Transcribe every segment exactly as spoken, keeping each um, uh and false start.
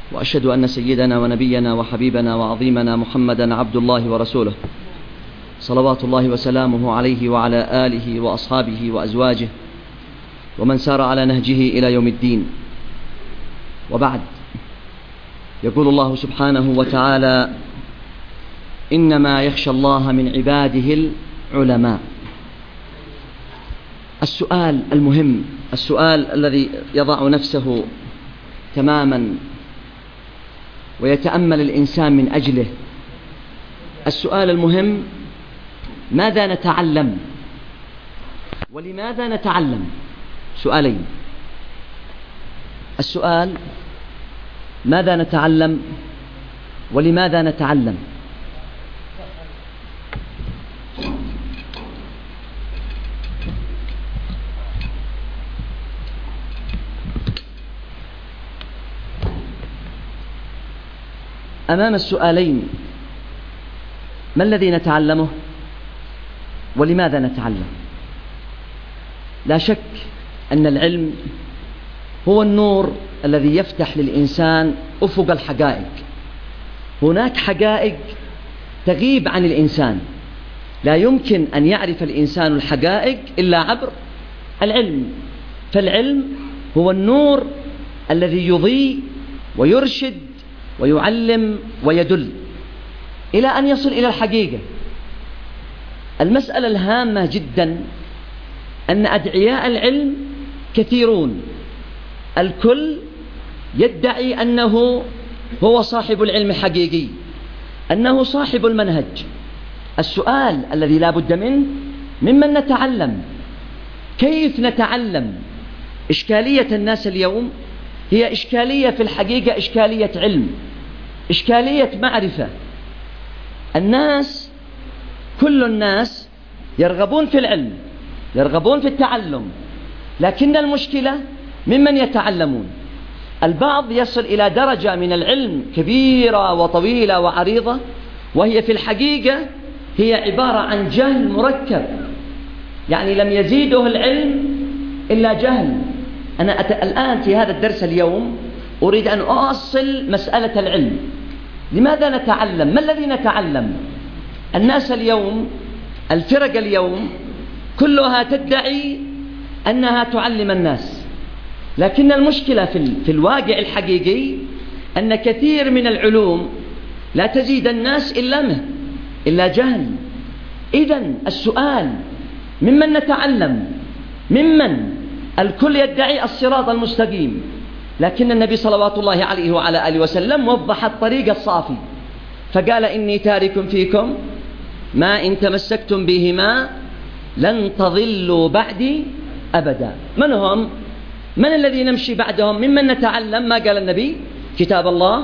وأشهد أن سيدنا ونبينا وحبيبنا وعظيمنا محمدا عبد الله ورسوله، صلوات الله وسلامه عليه وعلى آله وأصحابه وأزواجه ومن سار على نهجه إلى يوم الدين. وبعد، يقول الله سبحانه وتعالى: إنما يخشى الله من عباده العلماء. السؤال المهم، السؤال الذي يضع نفسه تماما ويتأمل الإنسان من أجله، السؤال المهم: ماذا نتعلم ولماذا نتعلم؟ سؤالين. السؤال: ماذا نتعلم ولماذا نتعلم؟ أمام السؤالين، ما الذي نتعلمه ولماذا نتعلم؟ لا شك أن العلم هو النور الذي يفتح للإنسان أفق الحقائق. هناك حقائق تغيب عن الإنسان، لا يمكن أن يعرف الإنسان الحقائق إلا عبر العلم. فالعلم هو النور الذي يضيء ويرشد ويعلم ويدل إلى أن يصل إلى الحقيقة. المسألة الهامة جدا أن أدعياء العلم كثيرون، الكل يدعي أنه هو صاحب العلم حقيقي، أنه صاحب المنهج. السؤال الذي لا بد منه: ممن نتعلم؟ كيف نتعلم؟ إشكالية الناس اليوم هي إشكالية في الحقيقة، إشكالية علم، إشكالية معرفة. الناس، كل الناس يرغبون في العلم، يرغبون في التعلم، لكن المشكلة ممن يتعلمون. البعض يصل إلى درجة من العلم كبيرة وطويلة وعريضة، وهي في الحقيقة هي عبارة عن جهل مركب، يعني لم يزيده العلم إلا جهل. أنا أت... الآن في هذا الدرس اليوم أريد أن أؤصل مسألة العلم. لماذا نتعلم؟ ما الذي نتعلم؟ الناس اليوم، الفرق اليوم كلها تدعي أنها تعلم الناس، لكن المشكلة في, ال... في الواقع الحقيقي أن كثير من العلوم لا تزيد الناس إلا مه إلا جهل. إذن السؤال: ممن نتعلم؟ ممن؟ الكل يدعي الصراط المستقيم، لكن النبي صلوات الله عليه وعلى آله وسلم وضح الطريق الصافي، فقال: إني تارك فيكم ما إن تمسكتم بهما لن تضلوا بعدي أبدا. من هم؟ من الذي نمشي بعدهم؟ ممن نتعلم؟ ما قال النبي؟ كتاب الله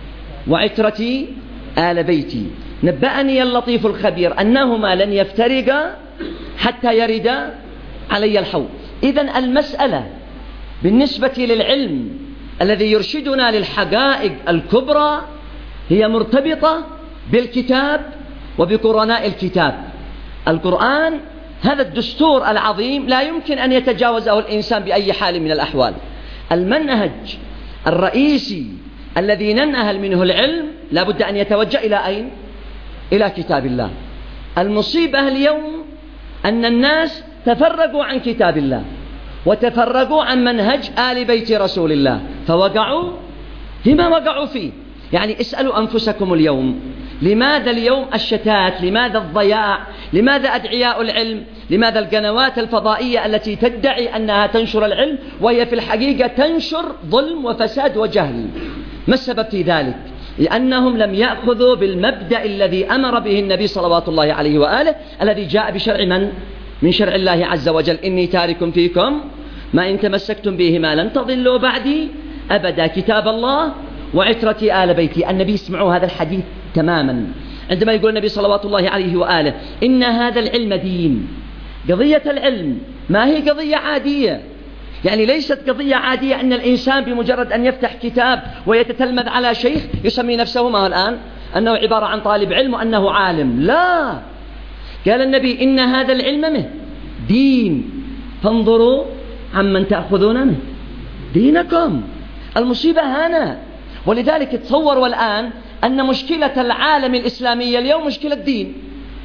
وعترتي آل بيتي. نبأني اللطيف الخبير أنهما لن يفترقا حتى يردا علي الحوض. إذن المسألة بالنسبة للعلم الذي يرشدنا للحقائق الكبرى هي مرتبطة بالكتاب وبقرناء الكتاب. القرآن هذا الدستور العظيم لا يمكن أن يتجاوزه الإنسان بأي حال من الأحوال. المنهج الرئيسي الذي ننهل منه العلم لا بد أن يتوجه إلى أين؟ إلى كتاب الله. المصيبة اليوم أن الناس تفرقوا عن كتاب الله وتفرقوا عن منهج آل بيت رسول الله، فوقعوا فيما وقعوا فيه. يعني اسألوا أنفسكم اليوم: لماذا اليوم الشتات؟ لماذا الضياع؟ لماذا أدعياء العلم؟ لماذا القنوات الفضائية التي تدعي أنها تنشر العلم وهي في الحقيقة تنشر ظلم وفساد وجهل؟ ما السبب في ذلك؟ لأنهم لم يأخذوا بالمبدأ الذي أمر به النبي صلوات الله عليه وآله، الذي جاء بشرع من؟ من شرع الله عز وجل: إني تارك فيكم ما إن تمسكتم بهما لن تضلوا بعدي أبدا، كتاب الله وعترتي آل بيتي. النبي اسمعوا هذا الحديث تماما، عندما يقول النبي صلوات الله عليه وآله: إن هذا العلم دين. قضية العلم ما هي قضية عادية، يعني ليست قضية عادية أن الإنسان بمجرد أن يفتح كتاب ويتتلمذ على شيخ يسمي نفسه ما الآن أنه عبارة عن طالب علم وأنه عالم. لا، قال النبي: إن هذا العلم منه دين، فانظروا عمن تأخذون منه دينكم. المصيبة هنا. ولذلك تصوروا الآن أن مشكلة العالم الإسلامي اليوم مشكلة دين.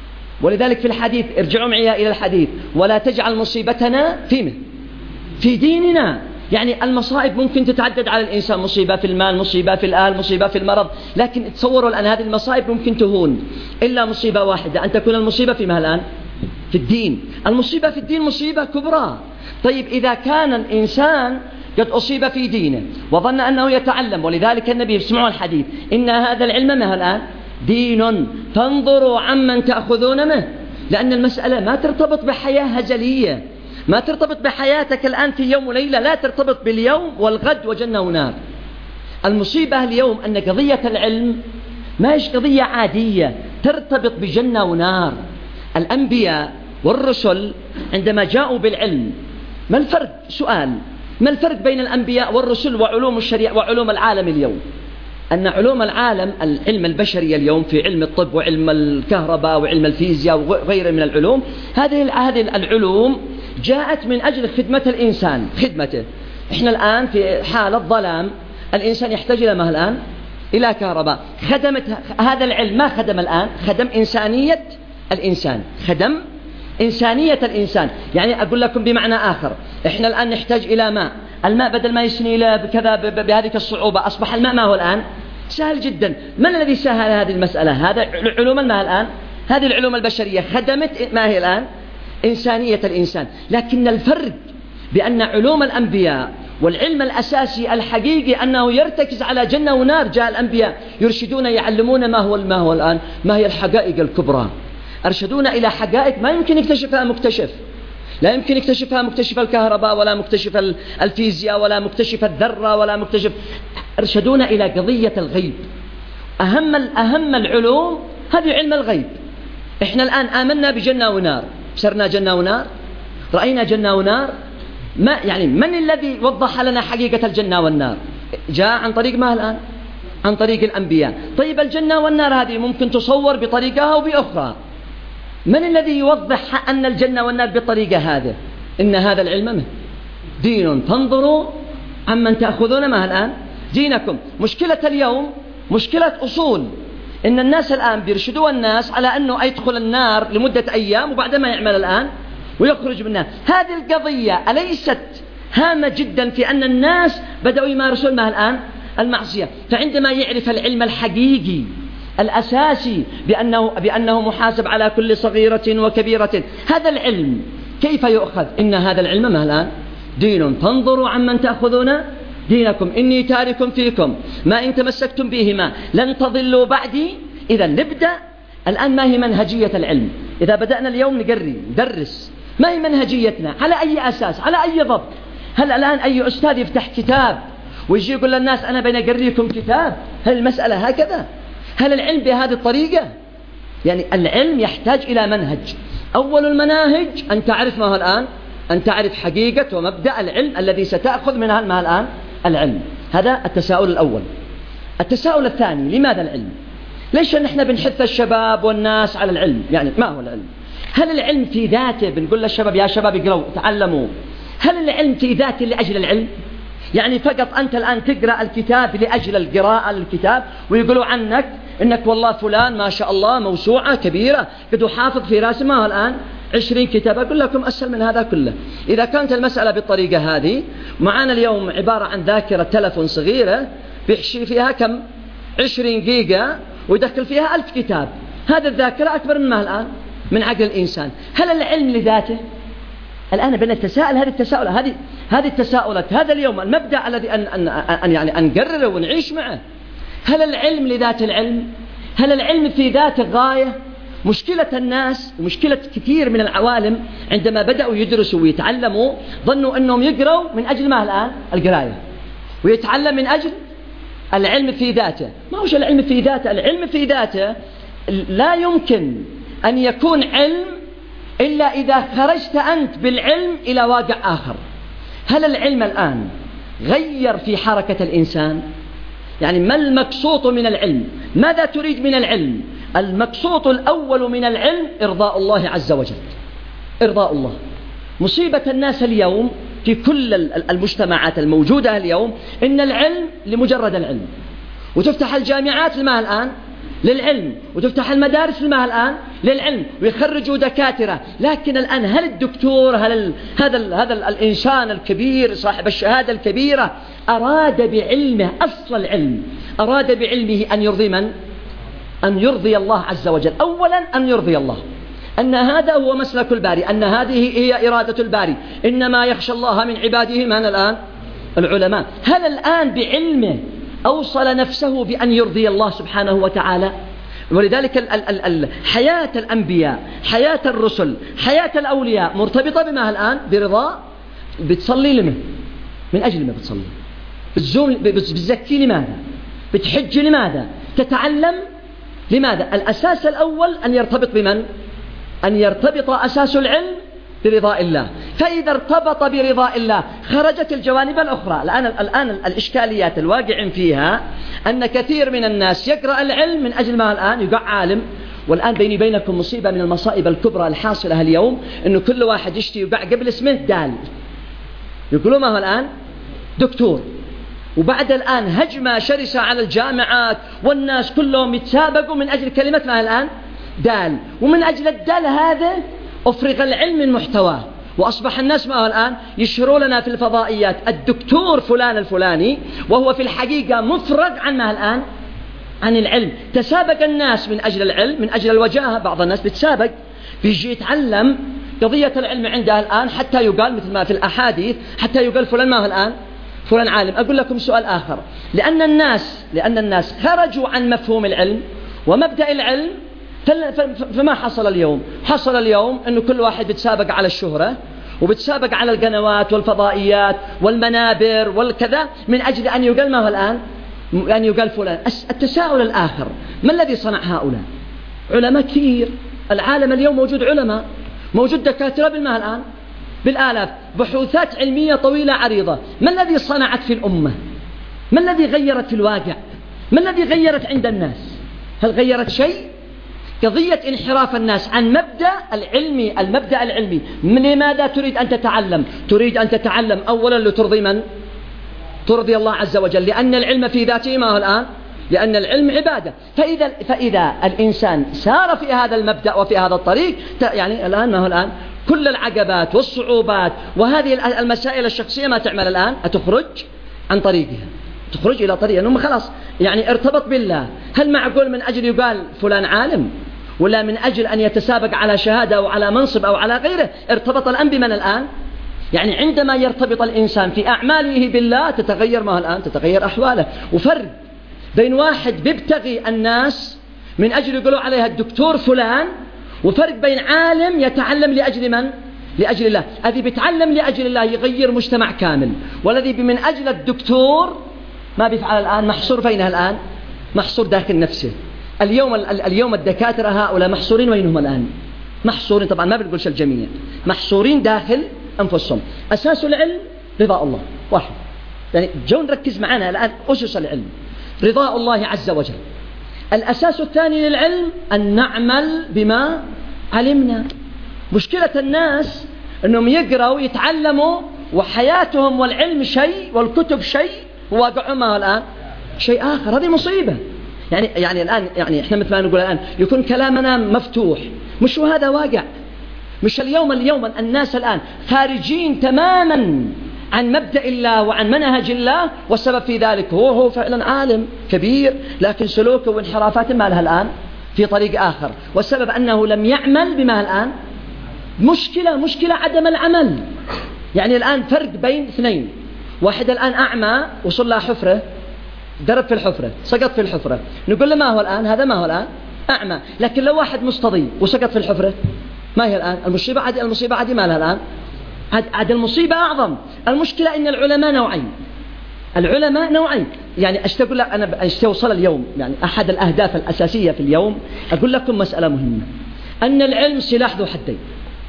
ولذلك في الحديث، ارجعوا معي إلى الحديث، ولا تجعل مصيبتنا فيما في ديننا. يعني المصائب ممكن تتعدد على الإنسان، مصيبة في المال، مصيبة في الآل، مصيبة في المرض، لكن تصوروا الآن هذه المصائب ممكن تهون إلا مصيبة واحدة، أن تكون المصيبة فيما الآن في الدين. المصيبة في الدين مصيبة كبرى. طيب إذا كان الإنسان قد أصيب في دينه وظن أنه يتعلم، ولذلك النبي اسمعوا الحديث، إن هذا العلم ما الآن دين فانظروا عمن تأخذون منه. لأن المسألة ما ترتبط بحياة هزلية، ما ترتبط بحياتك الآن في يوم وليلة، لا ترتبط باليوم والغد وجنة ونار. المصيبة اليوم أن قضية العلم ما هيش قضية عادية، ترتبط بجنة ونار. الأنبياء والرسل عندما جاءوا بالعلم، ما الفرق؟ سؤال، ما الفرق بين الأنبياء والرسل وعلوم الشريعة وعلوم العالم اليوم؟ أن علوم العالم، العلم البشري اليوم في علم الطب وعلم الكهرباء وعلم الفيزياء وغيره من العلوم، هذه هذه العلوم جاءت من أجل خدمة الإنسان، خدمته. إحنا الآن في حالة ظلام، الإنسان يحتاج إلى ما الآن؟ إلى كهرباء. خدمت هذا العلم، ما خدم الآن؟ خدم إنسانية الإنسان، خدم إنسانية الإنسان. يعني أقول لكم بمعنى آخر، إحنا الآن نحتاج إلى ماء، الماء بدل ما يسني إلى كذا بهذه الصعوبة، أصبح الماء ما هو الآن؟ سهل جدا. من الذي سهل هذه المسألة؟ هذا علوم الماء الآن، هذه العلوم البشرية خدمت ما هي الآن؟ إنسانية الإنسان. لكن الفرق بأن علوم الأنبياء والعلم الأساسي الحقيقي أنه يرتكز على جنة ونار. جاء الأنبياء يرشدون، يعلمون ما هو ما هو الآن، ما هي الحقائق الكبرى، أرشدونا إلى حقائق ما يمكن يكتشفها مكتشف، لا يمكن يكتشفها مكتشف الكهرباء ولا مكتشف الفيزياء ولا مكتشف الذرة ولا مكتشف. أرشدونا إلى قضية الغيب. أهم أهم العلوم هذه علم الغيب. إحنا الآن آمنا بجنة ونار، صرنا جنة ونار، رأينا جنة ونار. ما يعني من الذي وضح لنا حقيقة الجنة والنار؟ جاء عن طريق ما الآن؟ عن طريق الأنبياء. طيب الجنة والنار هذه ممكن تصور بطريقة أو بأخرى. من الذي يوضح أن الجنة والنار بالطريقة هذه؟ إن هذا العلم دين فانظروا عمن تأخذون ما الآن دينكم. مشكلة اليوم مشكلة أصول، إن الناس الآن بيرشدوا الناس على أنه يدخل النار لمدة أيام وبعدما يعمل الآن ويخرج منها. هذه القضية أليست هامة جدا في أن الناس بدأوا يمارسون ما الآن المعصية؟ فعندما يعرف العلم الحقيقي الأساسي بأنه, بأنه محاسب على كل صغيرة وكبيرة، هذا العلم كيف يؤخذ؟ إن هذا العلم ما الآن دين فانظروا عمن تأخذون دينكم إني تارك فيكم ما إن تمسكتم بهما لن تضلوا بعدي. إذا نبدأ الآن ما هي منهجية العلم؟ إذا بدأنا اليوم نقري ندرس، ما هي منهجيتنا؟ على أي أساس؟ على أي ضبط؟ هل الآن أي أستاذ يفتح كتاب ويجي يقول للناس أنا بنقريكم كتاب؟ هل المسألة هكذا؟ هل العلم بهذه الطريقة؟ يعني العلم يحتاج إلى منهج. أول المناهج أن تعرف ما هو الآن، أن تعرف حقيقة ومبدأ العلم الذي ستأخذ منها ما الآن العلم. هذا التساؤل الأول. التساؤل الثاني، لماذا العلم؟ ليش نحن بنحث الشباب والناس على العلم؟ يعني ما هو العلم؟ هل العلم في ذاته بنقول للشباب يا شباب اقرأوا تعلموا؟ هل العلم في ذاته لأجل العلم؟ يعني فقط أنت الآن تقرأ الكتاب لأجل القراءة للكتاب ويقولوا عنك إنك والله فلان ما شاء الله موسوعة كبيرة قد حافظ في راسه ما هو الآن عشرين كتاب. أقول لكم أسهل من هذا كله. إذا كانت المسألة بالطريقة هذه، معنا اليوم عبارة عن ذاكرة تلفون صغيرة بيحشي فيها كم؟ عشرين جيجا ويدخل فيها ألف كتاب. هذا الذاكرة أكبر من ما الآن من عقل الإنسان. هل العلم لذاته؟ الآن بنتساءل هذه التساؤلات، هذه هذه التساؤلات، هذا اليوم المبدأ الذي أن أن أن يعني أن نقرره ونعيش معه. هل العلم لذات العلم؟ هل العلم في ذاته غاية؟ مشكلة الناس ومشكلة كثير من العوالم عندما بدأوا يدرسوا ويتعلموا ظنوا أنهم يقرأوا من أجل ما الآن القراية، ويتعلم من أجل العلم في ذاته. ما هوش العلم في ذاته. العلم في ذاته لا يمكن أن يكون علم إلا إذا خرجت أنت بالعلم إلى واقع آخر. هل العلم الآن غير في حركة الإنسان؟ يعني ما المقصود من العلم؟ ماذا تريد من العلم؟ المقصود الأول من العلم إرضاء الله عز وجل، إرضاء الله. مصيبة الناس اليوم في كل المجتمعات الموجودة اليوم إن العلم لمجرد العلم، وتفتح الجامعات لما الآن للعلم، وتفتح المدارس لما الآن للعلم، ويخرجوا دكاترة. لكن الآن هل الدكتور، هل ال... هذا ال... هذا ال... الإنسان الكبير صاحب الشهادة الكبيرة أراد بعلمه أصل العلم، أراد بعلمه أن يرضي من؟ أن يرضي الله عز وجل. أولا أن يرضي الله، أن هذا هو مسلك الباري، أن هذه هي إرادة الباري، إنما يخشى الله من عباده من الآن؟ العلماء. هل الآن بعلمه أوصل نفسه بأن يرضي الله سبحانه وتعالى؟ ولذلك ال ال ال حياة الأنبياء، حياة الرسل، حياة الأولياء مرتبطة بما الآن؟ برضا. بتصلي لمن؟ من أجل ما بتصلي؟ بتزوم بتزكي لماذا؟ بتحج لماذا؟ تتعلم لماذا؟ الأساس الأول أن يرتبط بمن؟ أن يرتبط أساس العلم برضاء الله. فإذا ارتبط برضاء الله خرجت الجوانب الأخرى. الآن, الآن الإشكاليات الواقع فيها أن كثير من الناس يقرأ العلم من أجل ما الآن يقع عالم. والآن بيني بينكم مصيبة من المصائب الكبرى الحاصلة اليوم، أنه كل واحد يشتي يقع قبل اسمه دال، يقولوا ما هو الآن؟ دكتور. وبعد الآن هجمة شرسة على الجامعات، والناس كلهم يتسابقوا من أجل كلمة ما الآن؟ دال. ومن أجل الدال هذا أفرغ العلم من محتواه، وأصبح الناس ما هو الآن يشهروا لنا في الفضائيات الدكتور فلان الفلاني، وهو في الحقيقة مفرغ عن ما الآن؟ عن العلم. تسابق الناس من أجل العلم، من أجل الوجاهة. بعض الناس بتسابق بيجي يتعلم قضية العلم عندها الآن، حتى يقال مثل ما في الأحاديث، حتى يقال فلان ما هو الآن؟ فلان عالم. أقول لكم سؤال آخر، لأن الناس لأن الناس خرجوا عن مفهوم العلم ومبدأ العلم، فما حصل اليوم؟ حصل اليوم أنه كل واحد بتسابق على الشهرة، وبتسابق على القنوات والفضائيات والمنابر والكذا، من أجل أن يقال ما هو الآن؟ أن يقال فلان. التساؤل الآخر، ما الذي صنع هؤلاء؟ علماء كثير، العالم اليوم موجود علماء، موجود دكاترة بالما الآن؟ بالآلاف، بحوثات علمية طويلة عريضة. ما الذي صنعت في الأمة؟ ما الذي غيرت في الواقع؟ ما الذي غيرت عند الناس؟ هل غيرت شيء؟ قضية انحراف الناس عن مبدأ العلمي، المبدأ العلمي. من لماذا تريد أن تتعلم؟ تريد أن تتعلم أولا لترضي من؟ ترضي الله عز وجل، لأن العلم في ذاته ما هو الآن؟ لأن العلم عبادة. فإذا, فإذا الإنسان سار في هذا المبدأ وفي هذا الطريق، يعني الآن ما هو الآن؟ كل العقبات والصعوبات وهذه المسائل الشخصية ما تعمل الآن؟ أتخرج عن طريقها، تخرج إلى طريق أنه خلاص يعني ارتبط بالله. هل معقول من أجل يقال فلان عالم، ولا من أجل أن يتسابق على شهادة أو على منصب أو على غيره؟ ارتبط الآن بمن الآن؟ يعني عندما يرتبط الإنسان في أعماله بالله تتغير ما الآن؟ تتغير أحواله. وفرق بين واحد بيبتغي الناس من أجل يقولوا عليها الدكتور فلان، وفرق بين عالم يتعلم لأجل من؟ لأجل الله. الذي بيتعلم لأجل الله يغير مجتمع كامل، والذي من أجل الدكتور ما بيفعل الآن؟ محصور فينها الآن؟ محصور داخل نفسه. اليوم اليوم الدكاترة هؤلاء محصورين وينهم الآن؟ محصورين، طبعا ما بنقولش الجميع، محصورين داخل أنفسهم. أساس العلم رضاء الله، واحد. يعني جو نركز معنا الآن أسس العلم رضاء الله عز وجل. الأساس الثاني للعلم أن نعمل بما علمنا. مشكلة الناس أنهم يقرأوا يتعلموا وحياتهم والعلم شيء والكتب شيء وواقعهم الآن شيء آخر. هذه مصيبة. يعني يعني الآن يعني إحنا مثل ما نقول الآن يكون كلامنا مفتوح، مش هذا واقع. مش اليوم اليوم الناس الآن خارجين تماما عن مبدأ الله وعن منهج الله، والسبب في ذلك هو هو فعلا عالم كبير، لكن سلوكه وانحرافاته ما لها الآن في طريق آخر، والسبب أنه لم يعمل بما الآن. مشكلة مشكلة عدم العمل. يعني الآن فرق بين اثنين، واحد الآن أعمى وصل له حفرة، درب في الحفرة، سقط في الحفرة، نقول له ما هو الآن؟ هذا ما هو الآن؟ أعمى. لكن لو واحد مستضي وسقط في الحفرة، ما هي الآن؟ المصيبة عادي، المصيبة عادي ما لها الآن؟ عاد, عاد المصيبة أعظم. المشكلة إن العلماء نوعين، العلماء نوعين. يعني أشتغل لك أنا أشتوصل اليوم، يعني أحد الأهداف الأساسية في اليوم أقول لكم مسألة مهمة، أن العلم سلاح ذو حدين.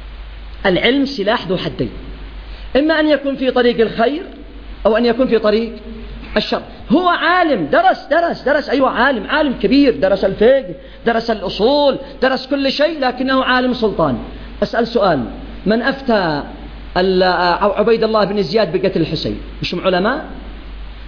العلم سلاح ذو حدين، إما أن يكون في طريق الخير أو أن يكون في طريق الشر. هو عالم، درس درس درس أيوة عالم، عالم كبير، درس الفقه، درس الأصول، درس كل شيء، لكنه عالم سلطان. أسأل سؤال، من أفتى عبيد الله بن زياد بقتل الحسين؟ مش علماء؟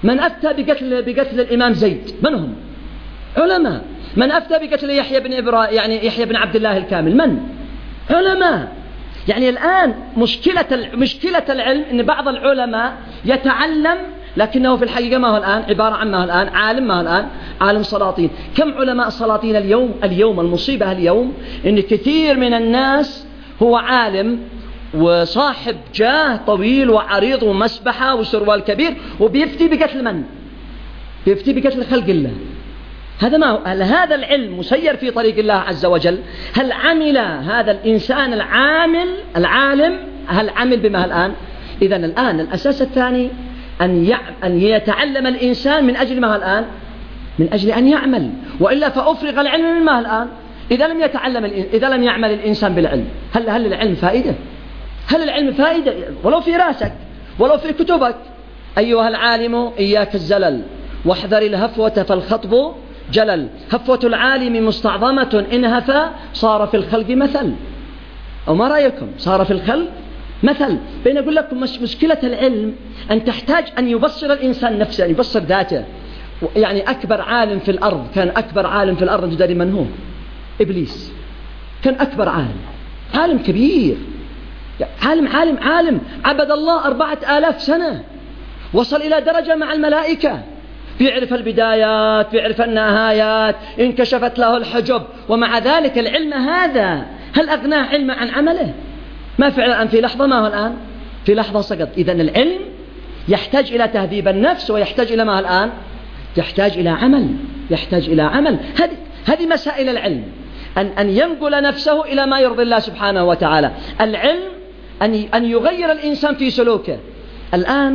من أفتى بقتل, بقتل الإمام زيد؟ من هم؟ علماء. من أفتى بقتل يحيى بن إبرا يعني يحيى بن عبد الله الكامل؟ من؟ علماء. يعني الآن مشكلة مشكلة العلم أن بعض العلماء يتعلم لكنه في الحقيقة ما هو الآن عبارة عن ما هو الآن عالم، ما هو الآن عالم سلاطين. كم علماء سلاطين اليوم؟ اليوم المصيبة اليوم أن كثير من الناس هو عالم وصاحب جاه طويل وعريض ومسبحة وسروال كبير وبيفتي بقتل من؟ بيفتي بقتل خلق الله. هذا ما هو. هل هذا العلم مسير في طريق الله عز وجل؟ هل عمل هذا الإنسان العامل العالم هل عمل بما الآن؟ إذن الآن الأساس الثاني أن أن يتعلم الإنسان من أجل ما الآن؟ من أجل أن يعمل، وإلا فأفرغ العلم من ما الآن؟ إذا لم يتعلم إذا لم يعمل الإنسان بالعلم، هل هل العلم فائدة؟ هل العلم فائدة ولو في راسك ولو في كتبك؟ أيها العالم إياك الزلل واحذر الهفوة فالخطب جلل، هفوة العالم مستعظمة إن هفى صار في الخلق مثل. أو ما رأيكم؟ صار في الخلق مثل. بين أقول لكم مش مشكلة العلم أن تحتاج أن يبصر الإنسان نفسه، أن يبصر ذاته. يعني أكبر عالم في الأرض، كان أكبر عالم في الأرض تدري من هو؟ إبليس. كان أكبر عالم، عالم كبير، عالم عالم عالم عبد الله أربعة آلاف سنة، وصل إلى درجة مع الملائكة، بيعرف البدايات بيعرف النهايات، انكشفت له الحجب، ومع ذلك العلم هذا هل أغناه علما عن عمله؟ ما فعلا في لحظة ما هو الآن؟ في لحظة سقط. إذن العلم يحتاج إلى تهذيب النفس، ويحتاج إلى ما الآن؟ يحتاج إلى عمل، يحتاج إلى عمل. هذه هذه مسائل العلم، أن أن ينقل نفسه إلى ما يرضي الله سبحانه وتعالى. العلم أن أن يغير الإنسان في سلوكه. الآن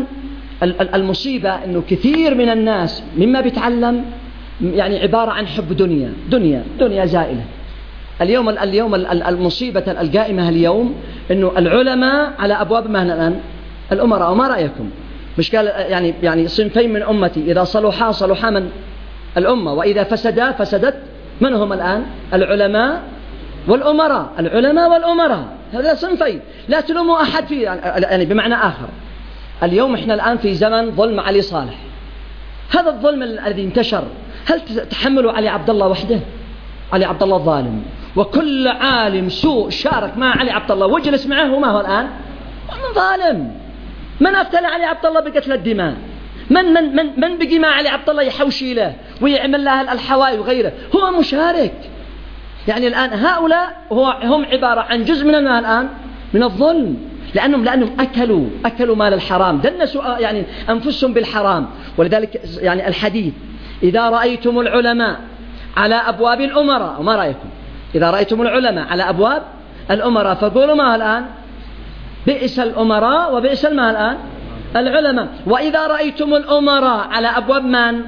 المصيبة أنه كثير من الناس مما بيتعلم يعني عبارة عن حب دنيا دنيا دنيا زائلة. اليوم اليوم المصيبة القائمة اليوم أنه العلماء على أبواب مهن الآن الأمراء. وما رأيكم؟ مش قال يعني يعني صنفين من أمتي إذا صلحا صلحا من الأمة، وإذا فسدا فسدت من هم الآن؟ العلماء والأمراء. العلماء والأمراء هذا صنفين، لا تلوموا أحد فيه. يعني بمعنى آخر اليوم إحنا الآن في زمن ظلم علي صالح. هذا الظلم الذي انتشر هل تحملوا علي عبد الله وحده؟ علي عبد الله الظالم، وكل عالم سوء شارك مع علي عبد الله وجلس معه، وما هو الآن؟ من ظالم. من أفتى علي عبد الله بقتل الدماء؟ من من من من بقي مع علي عبد الله يحوشي له ويعمل له الحوائي وغيره؟ هو مشارك. يعني الآن هؤلاء هم عبارة عن جزء من الآن من الظلم، لأنهم لأنهم أكلوا أكلوا مال الحرام، دنسوا يعني أنفسهم بالحرام. ولذلك يعني الحديث إذا رأيتم العلماء على أبواب الأمراء، وما رأيكم؟ إذا رأيتم العلماء على أبواب الأمراء فقولوا ما الآن؟ بئس الأمراء وبئس ما الآن؟ العلماء. وإذا رأيتم الأمراء على أبواب من؟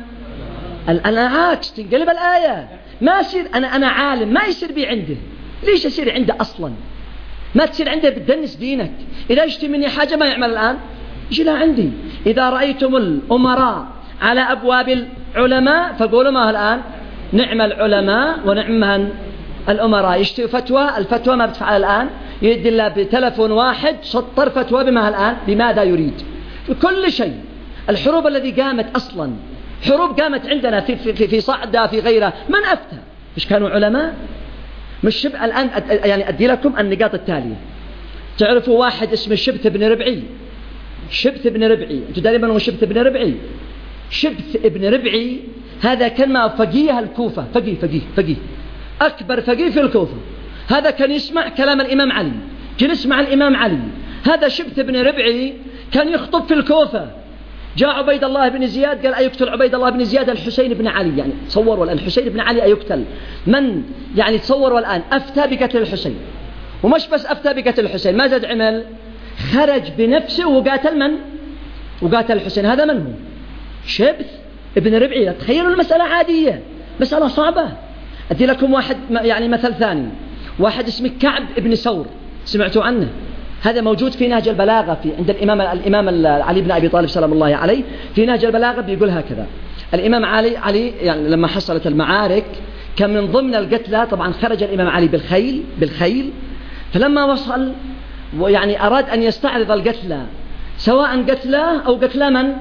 أنا عكس، تنقلب الآية. ما يصير أنا أنا عالم ما يصير بي عنده. ليش يصير عنده أصلا؟ ما تصير عنده بتدنس دينك. إذا اشتي مني حاجة ما يعمل الآن يجي لا عندي. إذا رأيتم الأمراء على أبواب العلماء فقولوا ما الآن؟ نعم العلماء ونعم من؟ الأمراء. يشتي فتوى، الفتوى ما بتفعل الآن، يدي الله بتلفون واحد سطر فتوى بما الآن؟ بماذا يريد؟ كل شيء. الحروب الذي قامت أصلا حروب قامت عندنا في في في صعدة في غيرها، من أفتى؟ مش كانوا علماء؟ مش شبه الآن يعني أدي لكم النقاط التالية. تعرفوا واحد اسمه شبث بن ربعي؟ شبث بن ربعي، أنتوا دائما هو شبث بن ربعي. شبث بن ربعي هذا كان مع فقيه الكوفة، فقيه فقيه فقيه أكبر فقيه في الكوفة. هذا كان يسمع كلام الإمام علي، جلس مع الإمام علي. هذا شبث بن ربعي كان يخطب في الكوفة. جاء عبيد الله بن زياد قال أيقتل عبيد الله بن زياد الحسين بن علي. يعني تصوروا الآن الحسين بن علي أيقتل. من يعني تصوروا الآن أفتى بقتل الحسين، ومش بس أفتى بقتل الحسين، ما زاد عمل، خرج بنفسه وقاتل من؟ وقاتل الحسين. هذا من هو؟ شبث ابن ربعي. تخيلوا المسألة عادية، مسألة صعبة. أدي لكم واحد يعني مثل ثاني، واحد اسمه كعب ابن ثور، سمعتوا عنه؟ هذا موجود في نهج البلاغة في عند الإمام الإمام علي بن أبي طالب سلام الله عليه. في نهج البلاغة بيقول هكذا: الإمام علي علي يعني لما حصلت المعارك كان من ضمن القتلى، طبعا خرج الإمام علي بالخيل بالخيل فلما وصل ويعني أراد أن يستعرض القتلى، سواء قتلاه أو قتلى من؟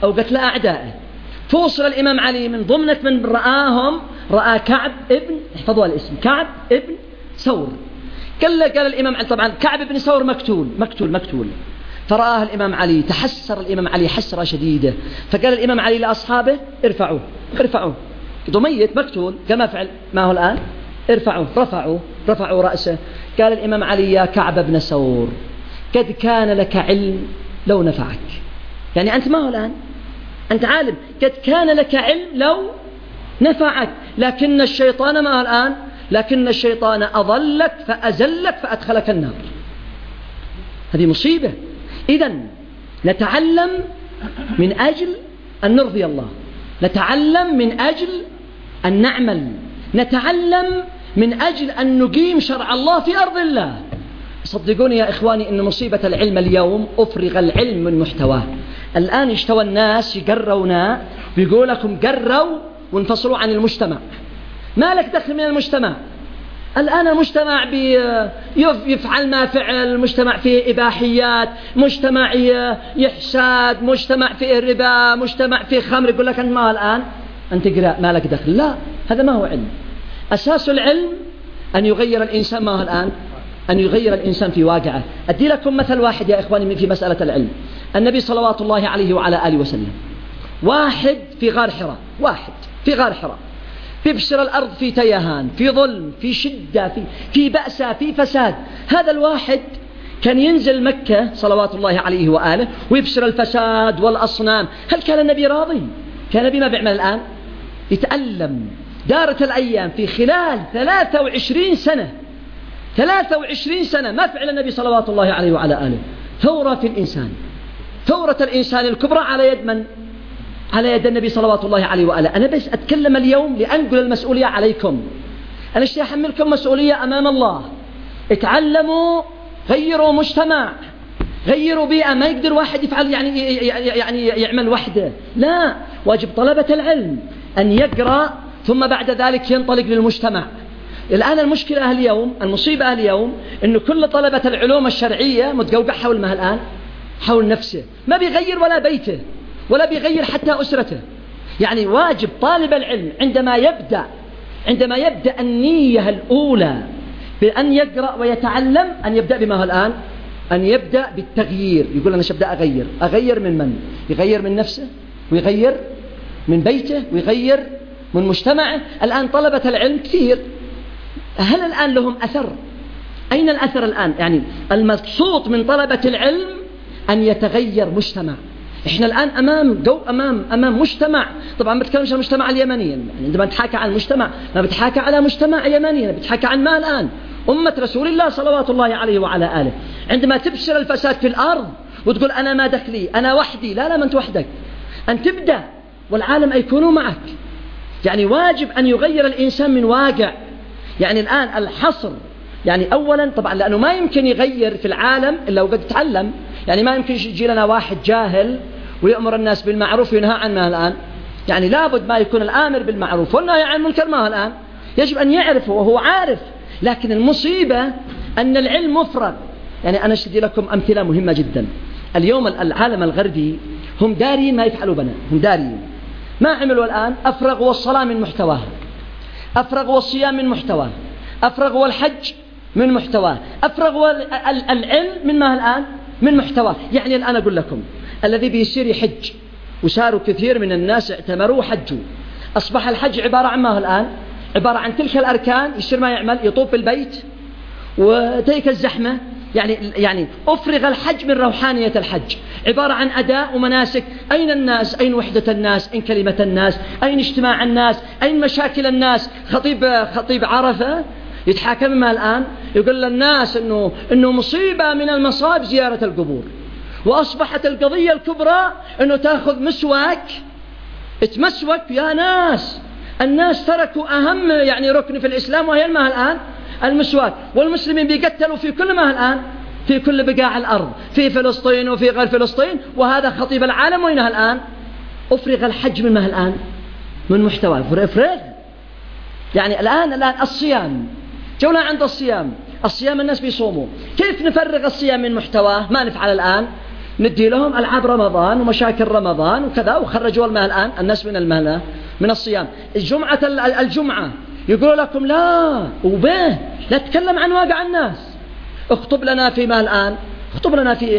أو قتل أعدائه. فوصل الإمام علي من ضمنة من رآهم، رأى كعب ابن، احفظوا الاسم، كعب ابن ثور. قال له قال الإمام علي، طبعا كعب ابن ثور مقتول مقتول مقتول فرآه الإمام علي، تحسر الإمام علي حسرة شديدة، فقال الإمام علي لأصحابه ارفعوه ارفعوه، قالوا ميت مقتول، قال ما فعل ما هو الآن، ارفعوه. رفعوا رفعوا رأسه. قال الإمام علي يا كعب ابن ثور قد كان لك علم لو نفعك، يعني أنت ما هو الآن، أنت عالم، قد كان لك علم لو نفعك، لكن الشيطان ما هو الآن، لكن الشيطان أضلك فأزلك فأدخلك النار. هذه مصيبة. إذن نتعلم من أجل أن نرضي الله، نتعلم من أجل أن نعمل، نتعلم من أجل أن نقيم شرع الله في أرض الله. صدقوني يا إخواني إن مصيبة العلم اليوم أفرغ العلم من محتواه. الآن يشتوى الناس يقرونا بيقول لكم قروا وانفصلوا عن المجتمع، ما لك دخل من المجتمع. الآن المجتمع يفعل ما فعل، المجتمع فيه إباحيات، مجتمع يحساد، مجتمع فيه ربا، مجتمع فيه خمر. يقول لك أنت ما الآن أنت قراء ما لك دخل. لا، هذا ما هو علم. أساس العلم أن يغير الإنسان ما هو الآن، أن يغير الإنسان في واقعه. أدي لكم مثل واحد يا إخواني في مسألة العلم. النبي صلوات الله عليه وعلى آله وسلم، واحد في غار حراء، واحد في غار حراء بيبشر الأرض في تيهان، في ظلم، في شدة، في, في بأسة، في فساد. هذا الواحد كان ينزل مكة صلوات الله عليه وآله ويبشر الفساد والأصنام. هل كان النبي راضي؟ كان النبي ما بيعمل الآن؟ يتألم. دارت الأيام في خلال ثلاثة وعشرين سنة، ثلاثة وعشرين سنة ما فعل النبي صلوات الله عليه وعلى آله. ثورة في الإنسان، ثورة الإنسان الكبرى على يد من؟ على يد النبي صلوات الله عليه وآله. أنا بس أتكلم اليوم لأنقل المسؤولية عليكم. أنا اشتي أحملكم مسؤولية أمام الله. اتعلموا، غيروا مجتمع، غيروا بيئة. ما يقدر واحد يفعل يعني يعني يعمل وحده، لا، واجب طلبة العلم أن يقرأ ثم بعد ذلك ينطلق للمجتمع. الآن المشكلة اليوم، المصيبة اليوم، إنه كل طلبة العلوم الشرعية متقوقع حول ما الآن، حول نفسه، ما بيغير ولا بيته ولا بيغير حتى أسرته. يعني واجب طالب العلم عندما يبدأ عندما يبدأ النية الأولى بأن يقرأ ويتعلم أن يبدأ بما هو الآن، أن يبدأ بالتغيير. يقول أنا سأبدأ أغير. أغير من من؟ يغير من نفسه، ويغير من بيته، ويغير من مجتمعه. الآن طلبة العلم كثير، هل الآن لهم أثر؟ أين الأثر الآن؟ يعني المقصود من طلبة العلم أن يتغير مجتمع. إحنا الآن أمام جو أمام أمام مجتمع. طبعا ما بتكلمش عن المجتمع اليمني، يعني عندما نتحاكى عن المجتمع ما بتحاكى على مجتمع يمني، بتحاكى عن ما الآن أمة رسول الله صلوات الله عليه وعلى آله. عندما تبشر الفساد في الأرض وتقول أنا ما دخلي، أنا وحدي، لا لا، ما أنت وحدك، أن تبدأ والعالم يكونوا معك. يعني واجب أن يغير الإنسان من واقع. يعني الآن الحصر، يعني أولا طبعا لأنه ما يمكن يغير في العالم إلا وقد تعلم. يعني ما يمكن يجي لنا واحد جاهل ويأمر الناس بالمعروف وينهى عن ما الآن. يعني لابد ما يكون الآمر بالمعروف والنهي عن المنكر ما الآن، يجب أن يعرف وهو عارف. لكن المصيبة أن العلم مفرغ. يعني أنا أشتدي لكم أمثلة مهمة جدا. اليوم العالم الغربي هم دارين ما يفعلوا بنا، هم دارين ما عملوا الآن. أفرغوا الصلاة من محتواها، أفرغوا الصيام من محتواه، أفرغوا الحج من محتواه، أفرغوا العلم من ما الآن، من محتواه. يعني الآن أقول لكم الذي بيصير يحج، وصاروا كثير من الناس اعتمروا وحجوا، أصبح الحج عبارة عن ما الآن، عبارة عن تلك الأركان. يصير ما يعمل، يطوف بالبيت وتلك الزحمة. يعني يعني أفرغ الحج من روحانية الحج، عبارة عن أداء ومناسك. أين الناس؟ أين وحدة الناس؟ أين كلمة الناس؟ أين اجتماع الناس؟ أين مشاكل الناس؟ خطيب خطيب عرفة يتحاكم ما الآن، يقول للناس إنه إنه مصيبة من المصائب زيارة القبور. وأصبحت القضية الكبرى إنه تأخذ مسواك، اتمسوك يا ناس. الناس تركوا أهم يعني ركن في الإسلام وهي ما الآن، المسواك. والمسلمين بيقتلوا في كل ما الآن، في كل بقاع الأرض، في فلسطين وفي غير فلسطين. وهذا خطيب العالم وينها الآن. أفرغ الحج من ما الآن، من محتوى. أفرغ. يعني الآن الآن الصيام، جولة عند الصيام. الصيام الناس بيصوموا، كيف نفرغ الصيام من محتواه؟ ما نفعل الآن. ندي لهم ألعاب رمضان ومشاكل رمضان وكذا، وخرجوا الماء الآن الناس من المهلة من الصيام. الجمعة الجمعة يقولوا لكم لا وبه لا تتكلم عن واقع الناس، اخطب لنا فيما الآن، اخطب لنا في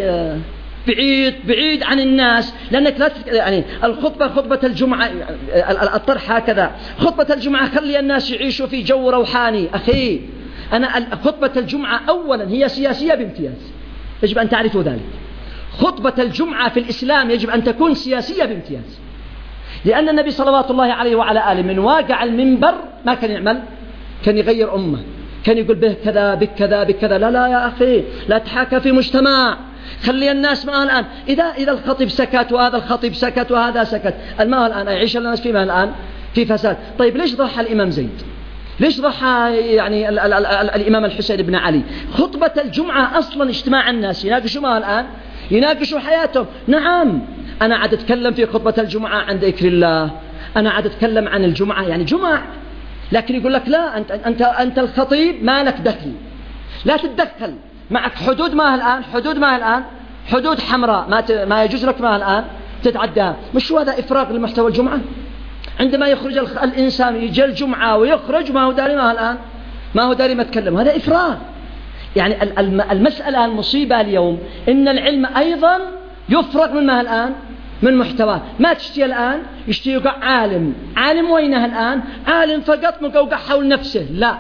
بعيد بعيد عن الناس، لأنك لا تت... يعني الخطبة خطبة الجمعة الطرح هكذا، خطبة الجمعة خلي الناس يعيشوا في جو روحاني. أخي أنا خطبة الجمعة أولا هي سياسية بامتياز، يجب أن تعرفوا ذلك. خطبة الجمعة في الإسلام يجب أن تكون سياسية بامتياز، لأن النبي صلوات الله عليه وعلى آله من واقع المنبر ما كان يعمل، كان يغير أمه، كان يقول به كذا بك كذا بك كذا. لا لا يا أخي لا تحاكى في مجتمع، خلي الناس معه الآن. إذا إذا الخطيب سكت وهذا الخطيب سكت وهذا سكت، الماء الآن يعيش الناس فيما الآن في فساد. طيب ليش ضحى الإمام زيد؟ ليش ضحى يعني ال ال ال ال الإمام الحسين بن علي؟ خطبة الجمعة أصلا اجتماع الناس يناقشوا ما الآن، يناقشوا حياتهم. نعم أنا عاد أتكلم في خطبة الجمعة عن ذكر الله، أنا عاد أتكلم عن الجمعة يعني جمعة، لكن يقول لك لا أنت أنت أنت الخطيب ما لك دخل، لا تتدخل، معك حدود ما الآن، حدود ما الآن، حدود حمراء ما ما يجوز لك ما الآن تتعداها. مش هذا إفراغ لمحتوى الجمعة؟ عندما يخرج الإنسان يجي الجمعة ويخرج ما هو داري ما الآن، ما هو داري ما تكلم، هذا إفراغ. يعني المسألة المصيبة اليوم إن العلم أيضا يفرغ من ما الآن من محتواه. ما تشتي الآن يشتي يقع عالم، عالم وينه الآن؟ عالم فقط مقوقع حول نفسه. لا،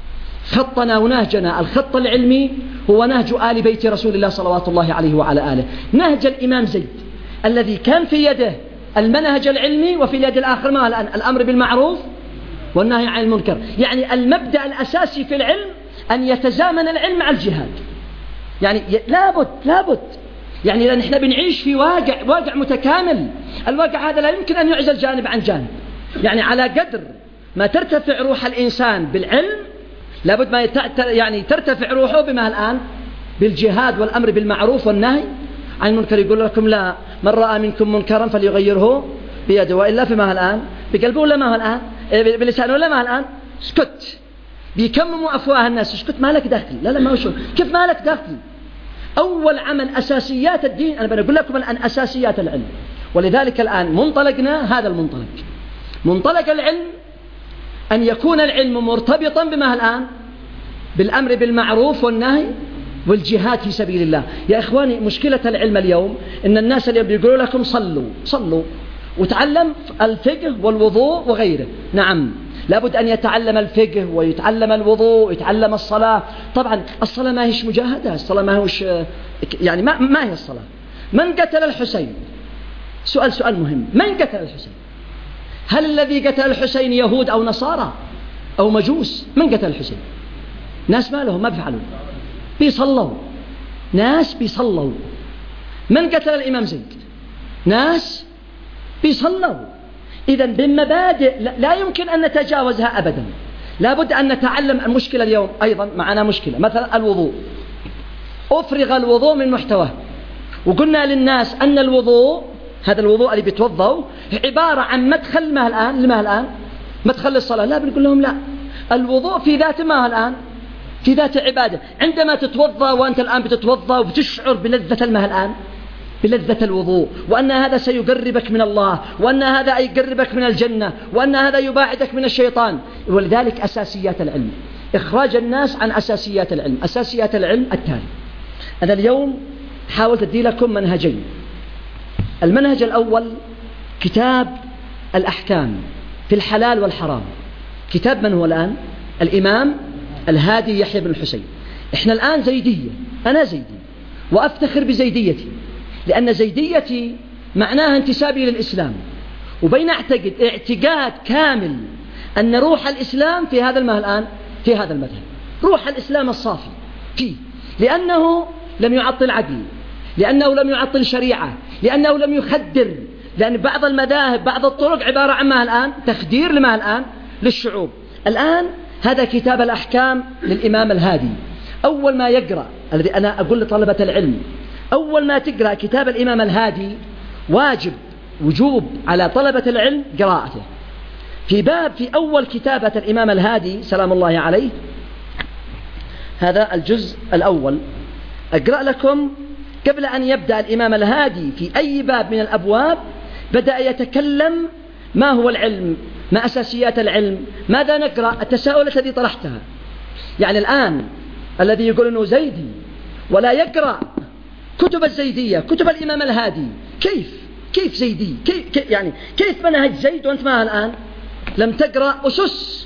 خطنا ونهجنا الخط العلمي هو نهج آل بيت رسول الله صلوات الله عليه وعلى آله، نهج الإمام زيد الذي كان في يده المنهج العلمي وفي اليد الآخر ما الآن الأمر بالمعروف والنهي عن المنكر. يعني المبدأ الأساسي في العلم أن يتزامن العلم مع الجهاد. يعني لابد لابد يعني لأن احنا بنعيش في واقع واقع متكامل، الواقع هذا لا يمكن أن يعزل جانب عن جانب. يعني على قدر ما ترتفع روح الإنسان بالعلم لابد ما يت... يعني ترتفع روحه بما الآن بالجهاد والأمر بالمعروف والنهي عن المنكر. يقول لكم لا، من رأى منكم منكرا فليغيره بيده وإلا فيما الآن بقلبه ولا ما الآن بلسانه ولا ما الآن اسكت. بيكمموا أفواه الناس، اسكت ما لك دخل. لا لا ما هو شو كيف ما لك دخل؟ أول عمل أساسيات الدين، أنا بقول لكم الآن أساسيات العلم. ولذلك الآن منطلقنا هذا المنطلق، منطلق العلم أن يكون العلم مرتبطا بما الآن بالأمر بالمعروف والنهي والجهاد في سبيل الله. يا إخواني مشكلة العلم اليوم إن الناس اليوم بيقولوا لكم صلوا صلوا وتعلم الفقه والوضوء وغيره. نعم لابد أن يتعلم الفقه ويتعلم الوضوء ويتعلم الصلاة. طبعا الصلاة ما هيش مجاهدة، الصلاة ما هوش يعني ما, ما هي الصلاة. من قتل الحسين؟ سؤال سؤال مهم، من قتل الحسين؟ هل الذي قتل الحسين يهود أو نصارى أو مجوس؟ من قتل الحسين؟ ناس ما لهم ما بيفعلوا، بيصلوا، ناس بيصلوا. من قتل الإمام زيد؟ ناس بيصلوا. إذن بالمبادئ لا يمكن أن نتجاوزها أبدا. لابد أن نتعلم. المشكلة اليوم أيضا معنا مشكلة، مثلا الوضوء، أفرغ الوضوء من محتواه وقلنا للناس أن الوضوء هذا الوضوء اللي بيتوضوا عبارة عن مدخل ما الآن لما الآن مدخل للصلاة. لا، بنقول لهم لا، الوضوء في ذات ما الآن في ذات عبادة. عندما تتوضأ وأنت الآن بتتوضأ وبتشعر بلذة الماء الآن، بلذة الوضوء، وأن هذا سيقربك من الله، وأن هذا يقربك من الجنة، وأن هذا يباعدك من الشيطان. ولذلك أساسيات العلم، إخراج الناس عن أساسيات العلم. أساسيات العلم التالي. أنا اليوم حاولت أدي لكم منهجين. المنهج الأول كتاب الأحكام في الحلال والحرام. كتاب من هو الآن؟ الإمام الهادي يحيى بن الحسين. إحنا الآن زيدية، أنا زيدي وأفتخر بزيديتي، لأن زيديتي معناها انتسابي للإسلام، وبين أعتقد اعتقاد كامل أن روح الإسلام في هذا المذهب الآن، في هذا المذهب روح الإسلام الصافي فيه، لأنه لم يعطل عقل، لأنه لم يعطل شريعة، لأنه لم يخدر. لأن بعض المذاهب بعض الطرق عبارة عن ما الآن تخدير لما الآن للشعوب. الآن هذا كتاب الأحكام للإمام الهادي. أول ما يقرأ، الذي أنا أقول لطلبة العلم، أول ما تقرأ كتاب الإمام الهادي واجب وجوب على طلبة العلم قراءته. في باب في أول كتابة الإمام الهادي سلام الله عليه، هذا الجزء الأول، أقرأ لكم قبل أن يبدأ الإمام الهادي في أي باب من الأبواب بدأ يتكلم ما هو العلم، ما أساسيات العلم، ماذا نقرأ، التساؤل الذي طرحتها. يعني الآن الذي يقول أنه زيدي ولا يقرأ كتب الزيدية، كتب الإمام الهادي، كيف كيف زيدي، كيف يعني كيف منهج زيد وأنت معها الآن لم تقرأ أسس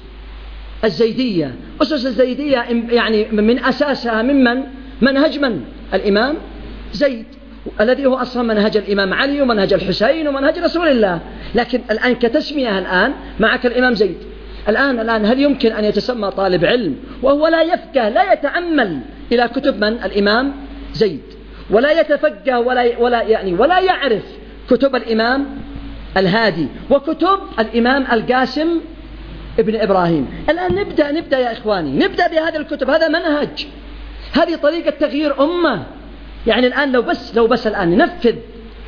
الزيدية؟ أسس الزيدية يعني من أساسها ممن منهج من؟ الإمام زيد، الذي هو أصلا منهج الإمام علي ومنهج الحسين ومنهج رسول الله. لكن الآن كتسمية الآن معك الإمام زيد. الآن الآن هل يمكن أن يتسمى طالب علم وهو لا يفقه، لا يتأمل إلى كتب من؟ الإمام زيد، ولا يتفقه ولا ولا يعني ولا يعرف كتب الإمام الهادي وكتب الإمام القاسم ابن إبراهيم؟ الآن نبدأ نبدأ يا إخواني، نبدأ بهذه الكتب، هذا منهج، هذه طريقة تغيير أمة. يعني الآن لو بس لو بس الآن ننفذ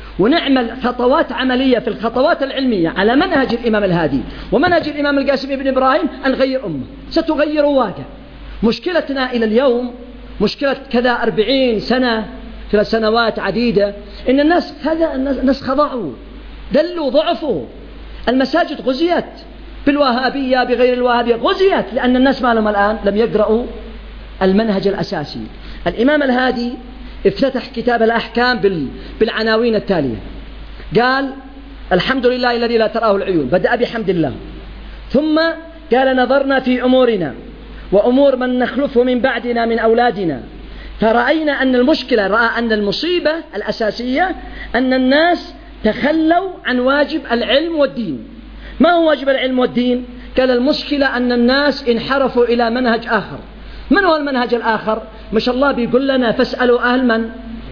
ونعمل خطوات عملية في الخطوات العلمية على منهج الإمام الهادي ومنهج الإمام القاسم ابن إبراهيم، أن نغير أمة، ستغير واقع. مشكلتنا إلى اليوم مشكلة كذا أربعين سنة، ثلاث سنوات عديدة، إن الناس هذا الناس خضعوا، دلوا، ضعفوا. المساجد غزيت بالوهابية بغير الوهابية، غزيت لأن الناس ما لهم الآن لم يقرأوا المنهج الأساسي. الإمام الهادي افتتح كتاب الأحكام بالعناوين التالية، قال: الحمد لله الذي لا تراه العيون، بدأ بحمد الله، ثم قال: نظرنا في أمورنا وأمور من نخلفه من بعدنا من أولادنا، فرأينا أن المشكلة، رأى أن المصيبة الأساسية أن الناس تخلوا عن واجب العلم والدين. ما هو واجب العلم والدين؟ قال: المشكلة أن الناس انحرفوا إلى منهج آخر. من هو المنهج الآخر؟ مش الله بيقول لنا فاسألوا أهل من؟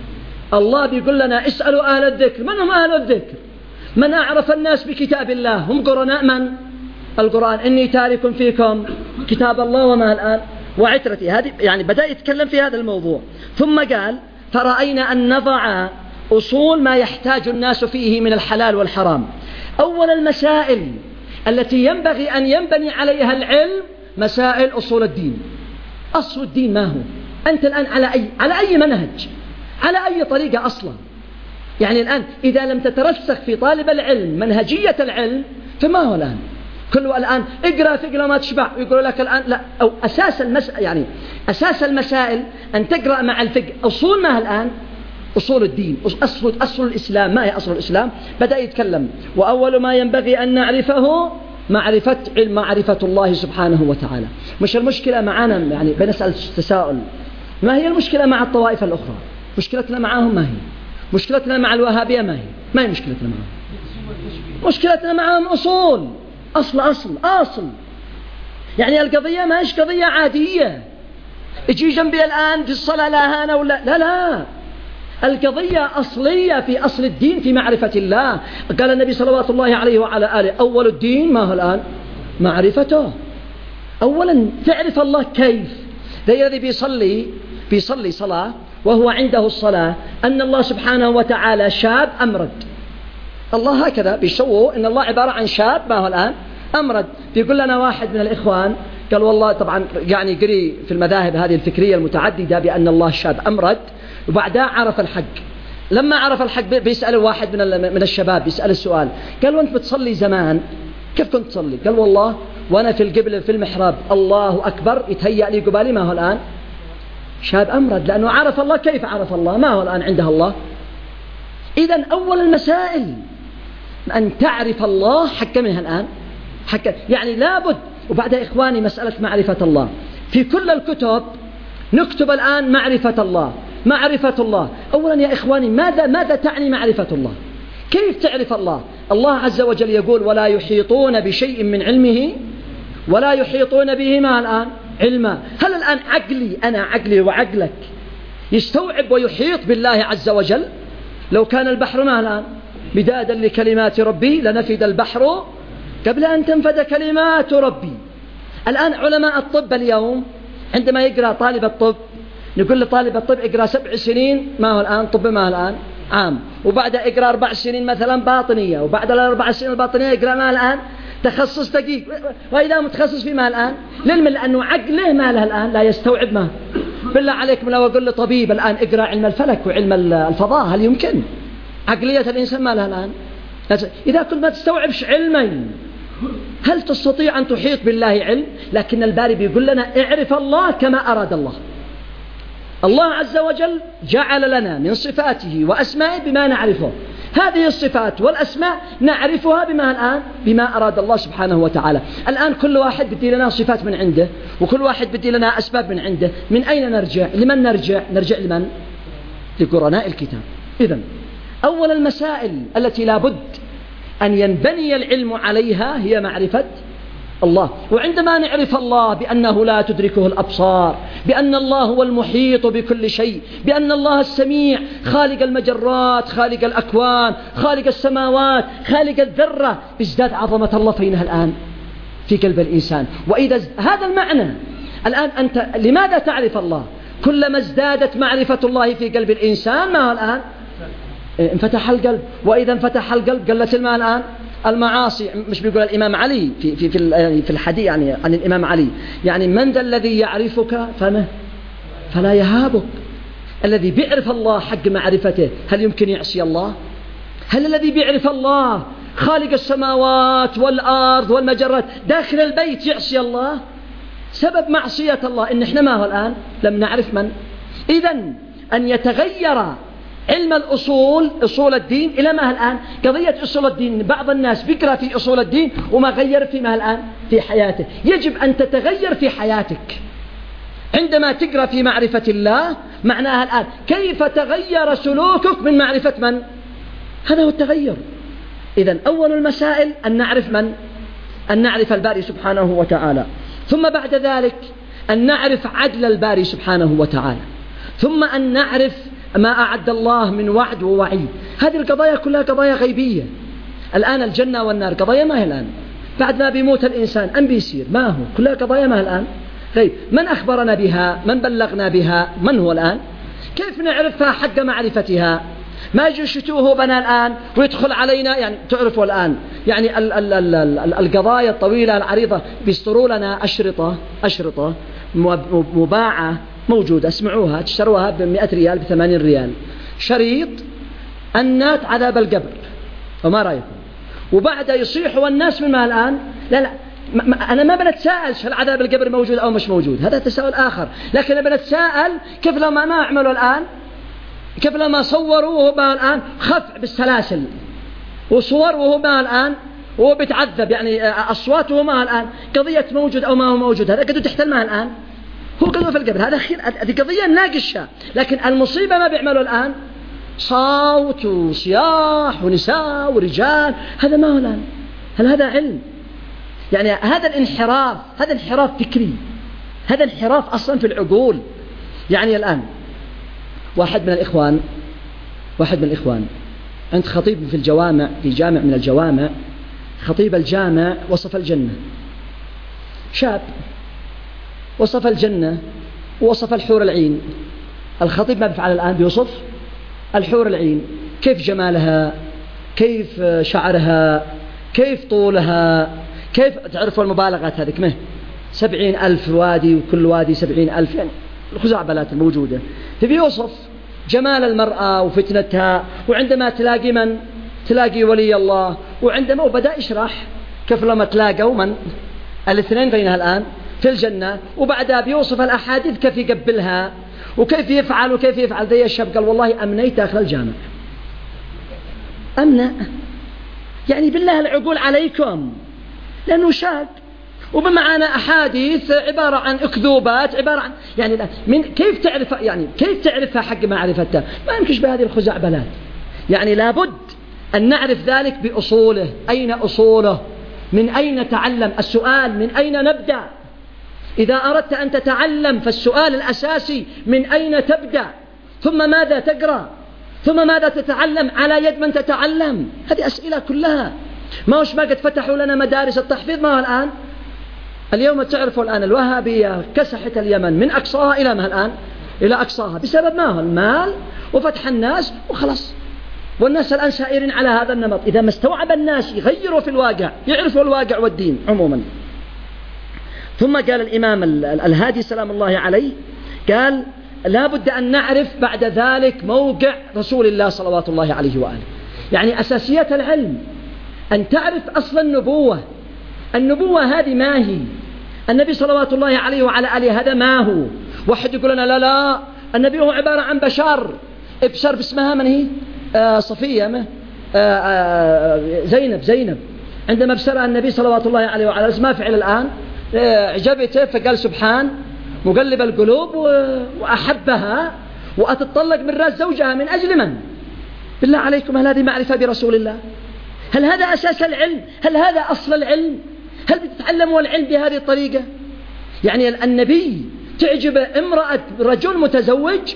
الله بيقول لنا اسألوا أهل الذكر. من هم أهل الذكر؟ من أعرف الناس بكتاب الله، هم قرناء من؟ القرآن. إني تارك فيكم كتاب الله وما الآن وعترتي. هذه يعني بدأ يتكلم في هذا الموضوع. ثم قال: فرأينا أن نضع أصول ما يحتاج الناس فيه من الحلال والحرام. أول المسائل التي ينبغي أن ينبني عليها العلم مسائل أصول الدين. أصل الدين ما هو؟ أنت الآن على أي على أي منهج، على أي طريقة أصلا؟ يعني الآن إذا لم تترسخ في طالب العلم منهجية العلم فما هو الآن؟ كله الآن اقرأ تقرأ ما تشبع، يقول لك الآن لا. أو أساس المس يعني أساس المسائل أن تقرأ مع الفقه. أصول ما الآن؟ أصول الدين، أصل أصل الإسلام. ما هي أصل الإسلام؟ بدأ يتكلم: وأول ما ينبغي أن نعرفه معرفة علم معرفة الله سبحانه وتعالى. مش المشكلة معنا يعني بنسأل تساؤل، ما هي المشكلة مع الطوائف الأخرى؟ مشكلتنا معهم ما هي؟ مشكلتنا مع الوهابية ما هي؟ ما هي مشكلتنا معهم؟ مشكلتنا معهم أصول، أصل أصل أصل. يعني القضية ما هيش قضية عادية يجي جنبي الآن في الصلاة لا هانا ولا لا لا. القضية أصلية في أصل الدين، في معرفة الله. قال النبي صلوات الله عليه وعلى آله: أول الدين ما هو الآن؟ معرفته. أولا تعرف الله كيف. ذي الذي بيصلي بيصلي صلاة وهو عنده الصلاة أن الله سبحانه وتعالى شاب أمرد. الله هكذا بيشوه إن الله عبارة عن شاب ما هو الآن؟ أمرد. بيقول لنا واحد من الإخوان قال: والله طبعا يعني قري في المذاهب هذه الفكرية المتعددة بأن الله شاب أمرد، وبعدها عرف الحق. لما عرف الحق بيسأل واحد من من الشباب بيسأل السؤال، قال: وانت بتصلي زمان كيف كنت تصلي؟ قال: والله وانا في القبلة في المحراب الله أكبر يتهيأ لي قبالي ما هو الآن؟ شاب أمرد، لأنه عرف الله. كيف عرف الله؟ ما هو الآن عنده الله. إذن أول المسائل أن تعرف الله حق منها الآن حق، يعني لابد. وبعد إخواني مسألة معرفة الله في كل الكتب نكتب الآن معرفة الله معرفة الله. أولا يا إخواني ماذا ماذا تعني معرفة الله؟ كيف تعرف الله؟ الله عز وجل يقول: ولا يحيطون بشيء من علمه ولا يحيطون به ما الآن علما. هل الآن عقلي أنا عقلي وعقلك يستوعب ويحيط بالله عز وجل؟ لو كان البحر ما الآن مدادا لكلمات ربي لنفد البحر قبل أن تنفد كلمات ربي. الآن علماء الطب اليوم عندما يقرأ طالب الطب نقول لطالب الطب اقرأ سبع سنين ما هو الآن طب ما هو الآن عام، وبعد اقرأ أربع سنين مثلا باطنية، وبعد الأربع سنين الباطنية اقرأ ما الآن تخصص دقيق، وإذا متخصص في ما الآن للم، لأنه عقله ما له الآن لا يستوعب ما بالله عليكم لو أقول لطبيب الآن اقرأ علم الفلك وعلم الفضاء، هل يمكن؟ عقلية الإنسان ما لها الآن. إذا كنت ما تستوعبش علمين هل تستطيع أن تحيط بالله علم؟ لكن الباري بيقول لنا اعرف الله كما أراد الله. الله عز وجل جعل لنا من صفاته وأسمائه بما نعرفه، هذه الصفات والأسماء نعرفها بما الآن بما أراد الله سبحانه وتعالى. الآن كل واحد بدي لنا صفات من عنده، وكل واحد بدي لنا أسباب من عنده. من أين نرجع؟ لمن نرجع؟ نرجع لمن؟ لقرناء الكتاب. إذن أول المسائل التي لا بد أن ينبني العلم عليها هي معرفة الله. وعندما نعرف الله بأنه لا تدركه الأبصار، بأن الله هو المحيط بكل شيء، بأن الله السميع خالق المجرات، خالق الأكوان، خالق السماوات، خالق الذرة، ازداد عظمة الله فينها الآن في قلب الإنسان. وإذا هذا المعنى الآن أنت لماذا تعرف الله؟ كلما ازدادت معرفة الله في قلب الإنسان ما هو الآن؟ انفتح القلب. وإذا انفتح القلب قلت الماء الآن المعاصي. مش بيقول الإمام علي في في في في الحديث يعني عن الإمام علي، يعني من ذا الذي يعرفك فما فلا يهابك. الذي بيعرف الله حق معرفته هل يمكن يعصي الله؟ هل الذي بيعرف الله خالق السماوات والأرض والمجرات داخل البيت يعصي الله؟ سبب معصية الله إن إحنا ما هو الآن لم نعرف من. إذن أن يتغير علم الأصول، أصول الدين، إلى ما الآن قضية أصول الدين. بعض الناس بيقرأ في أصول الدين وما غير فيما الآن في حياته. يجب أن تتغير في حياتك عندما تقرأ في معرفة الله. معناها الآن كيف تغير سلوكك من معرفة من؟ هذا هو التغير. إذن أول المسائل أن نعرف من؟ أن نعرف الباري سبحانه وتعالى. ثم بعد ذلك أن نعرف عدل الباري سبحانه وتعالى. ثم أن نعرف ما أعد الله من وعد ووعيد. هذه القضايا كلها قضايا غيبية. الآن الجنة والنار قضايا ما هي الآن؟ بعد ما بيموت الإنسان أم بيصير ما هو؟ كلها قضايا ما هي الآن؟ غيب. من أخبرنا بها؟ من بلغنا بها؟ من هو الآن؟ كيف نعرفها حق معرفتها؟ ما يجي شتوه بنا الآن ويدخل علينا. يعني تعرفوا الآن يعني ال ال ال ال القضايا الطويلة العريضة بيسطروا لنا أشرطة أشرطة مباعة موجودة، اسمعوها، تشتروها بمئة ريال بثمانين ريال، شريط النات عذاب القبر. وما رأيكم؟ وبعد يصيحوا الناس من ما الآن؟ لا لا ما أنا ما بنتساءل هل عذاب القبر موجود أو مش موجود، هذا تساؤل آخر. لكن بنتساءل كيف لما ما عملوا الآن، كيف لما صوروا وهو ما الآن خفع بالسلاسل، وصور وهو ما الآن وهو بيتعذب، يعني أصواته ما الآن قضية موجود أو ما هو موجود. هذا قدوا تحت الماء الآن، هو قدوا في القبر. هذا خير، هذه قضية ناقشة. لكن المصيبة ما بيعملوا الآن صوت وصياح ونساء ورجال. هذا ما هو الآن؟ هل هذا علم؟ يعني هذا الانحراف، هذا انحراف فكري، هذا انحراف أصلا في العقول. يعني الآن واحد من الإخوان واحد من الإخوان عند خطيب في الجوامع، في جامع من الجوامع، خطيب الجامع وصف الجنة. شاب وصف الجنة ووصف الحور العين. الخطيب ما بيفعل الآن؟ بيوصف الحور العين، كيف جمالها، كيف شعرها، كيف طولها، كيف تعرفوا المبالغات هذه كمه سبعين ألف وادي وكل وادي سبعين ألف، يعني الخزعبلات الموجودة. فبيوصف جمال المرأة وفتنتها. وعندما تلاقي من تلاقي ولي الله، وعندما وبدأ يشرح كيف لما تلاقوا من الاثنين بينها الآن في الجنة. وبعدها بيوصف الأحاديث كيف يقبلها وكيف يفعل وكيف يفعل. ذي الشاب قال والله أمنيت داخل الجامع. أمنع يعني بالله العقول عليكم، لأنه شاب وبمعانا أحاديث عبارة عن أكذوبات، عبارة عن يعني من كيف تعرف، يعني كيف تعرفها حق معرفتها؟ ما يمكنش بهذه الخزعبلات. يعني لابد أن نعرف ذلك بأصوله. أين أصوله؟ من أين تعلم؟ السؤال من أين نبدأ؟ إذا أردت أن تتعلم فالسؤال الأساسي من أين تبدأ؟ ثم ماذا تقرأ؟ ثم ماذا تتعلم على يد من تتعلم؟ هذه أسئلة كلها. ما وش ما قد فتحوا لنا مدارس التحفيظ؟ ما هو الآن؟ اليوم تعرفوا الآن الوهابية كسحت اليمن من أقصاها إلى ما الآن؟ إلى أقصاها. بسبب ما هو؟ المال وفتح الناس وخلص. والناس الآن سائرين على هذا النمط. إذا ما استوعب الناس يغيروا في الواقع، يعرفوا الواقع والدين عموما. ثم قال الإمام الهادي سلام الله عليه، قال لا بد أن نعرف بعد ذلك موقع رسول الله صلوات الله عليه وآله. يعني أساسيات العلم أن تعرف أصل النبوة. النبوة هذه ما هي؟ النبي صلوات الله عليه وعلى آله هذا ما هو؟ واحد يقول لنا لا لا النبي هو عبارة عن بشر. ابشر باسمها من هي؟ آه صفية ما؟ آه آه زينب زينب عندما ابشرها النبي صلوات الله عليه وعلى آله ما فعل الآن؟ آه عجبته فقال سبحان مقلب القلوب وأحبها وأتطلق من رأس زوجها من أجل من؟ بالله عليكم هل هذه معرفة برسول الله؟ هل هذا أساس العلم؟ هل هذا أصل العلم؟ هل بتتعلموا العلم بهذه الطريقة؟ يعني النبي تعجب امرأة رجل متزوج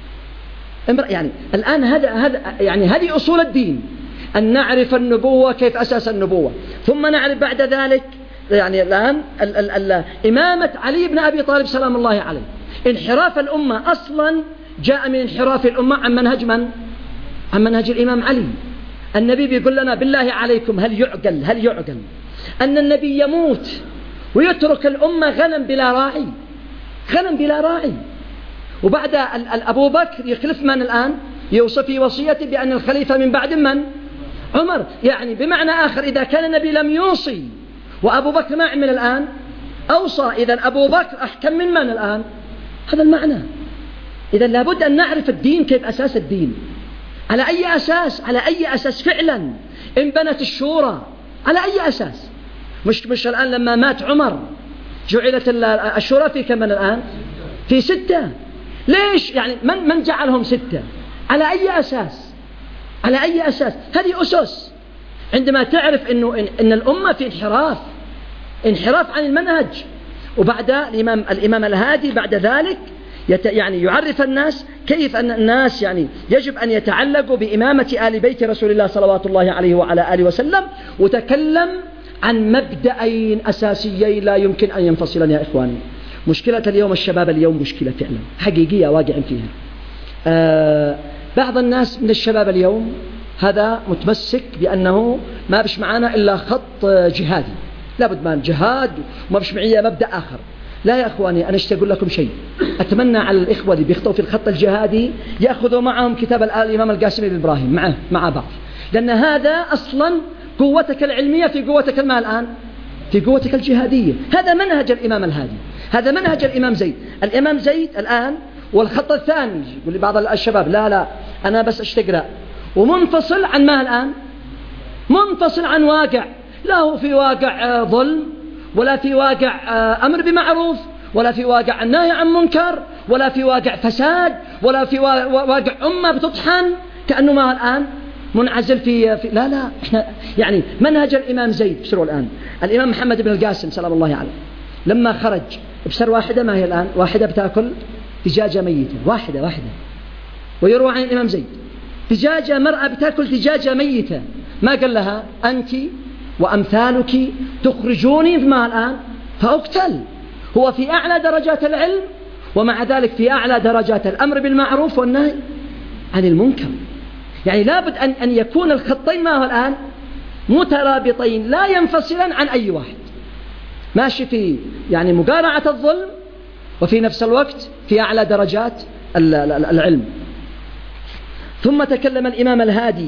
يعني الآن هذا هذا يعني هذه أصول الدين، أن نعرف النبوة كيف أساس النبوة، ثم نعرف بعد ذلك يعني الآن ال ال ال إمامة علي بن أبي طالب سلام الله عليه. انحراف الأمة أصلا جاء من انحراف الأمة عن منهج من؟ عن منهج الإمام علي. النبي بيقول لنا بالله عليكم هل يعقل هل يعقل أن النبي يموت ويترك الأمة غنم بلا راعي، غنم بلا راعي، وبعد أبو بكر يخلف من الآن؟ يوصف في وصيته بأن الخليفة من بعد من؟ عمر. يعني بمعنى آخر إذا كان النبي لم يوصي وأبو بكر ما عمل الآن أوصى، إذن أبو بكر أحكم من من الآن؟ هذا المعنى. إذن لابد أن نعرف الدين كيف أساس الدين، على أي أساس، على أي أساس فعلا انبنت الشورى، على أي أساس؟ مش مش الآن لما مات عمر جعلت الشورى في كم من الآن؟ في ستة. ليش؟ يعني من من جعلهم ستة؟ على أي أساس؟ على أي أساس؟ هذه أسس. عندما تعرف إنه إن, إن الأمة في انحراف انحراف عن المنهج، وبعد الإمام الإمام الهادي بعد ذلك يت يعني يعرف الناس كيف أن الناس يعني يجب أن يتعلقوا بإمامة آل بيت رسول الله صلوات الله عليه وعلى آله وسلم، وتكلم عن مبدأين أساسيين لا يمكن أن ينفصلن يا إخواني. مشكلة اليوم الشباب اليوم مشكلة فعلا حقيقية واقع فيها. آه بعض الناس من الشباب اليوم هذا متمسك بأنه ما بش معنا إلا خط جهادي، لابد ما الجهاد وما بش معي مبدأ آخر. لا يا أخواني، أنا اشتاق لكم شيء، أتمنى على الإخوة اللي بيخطوا في الخط الجهادي يأخذوا معهم كتاب الإمام القاسم بن إبراهيم معه مع بعض، لأن هذا أصلا قوتك العلمية في قوتك ما الآن؟ في قوتك الجهادية. هذا منهج الإمام الهادي، هذا منهج الإمام زيد. الإمام زيد الآن والخط الثاني يقول لي بعض الشباب لا لا أنا بس أشتقرأ ومنفصل عن ما الآن؟ منفصل عن واقع، لا هو في واقع ظلم، ولا في واقع أمر بمعروف، ولا في واقع النهي عن منكر، ولا في واقع فساد، ولا في واقع أمة بتطحن كأنه ما الآن منعزل في, في لا لا إحنا يعني منهج الإمام زيد. بسروا الآن الإمام محمد بن القاسم سلام الله عليه لما خرج بسر واحدة، ما هي الآن؟ واحدة بتأكل دجاجة ميتة، واحدة واحدة. ويروى عن الإمام زيد دجاجة مرأة بتأكل دجاجة ميتة، ما قال لها أنت وأمثالك تخرجوني ما الآن فأقتل. هو في أعلى درجات العلم، ومع ذلك في أعلى درجات الأمر بالمعروف والنهي عن المنكر. يعني لابد أن, أن يكون الخطين ما هو الآن مترابطين لا ينفصلان عن أي واحد، ماشي في يعني مقارعة الظلم، وفي نفس الوقت في أعلى درجات العلم. ثم تكلم الإمام الهادي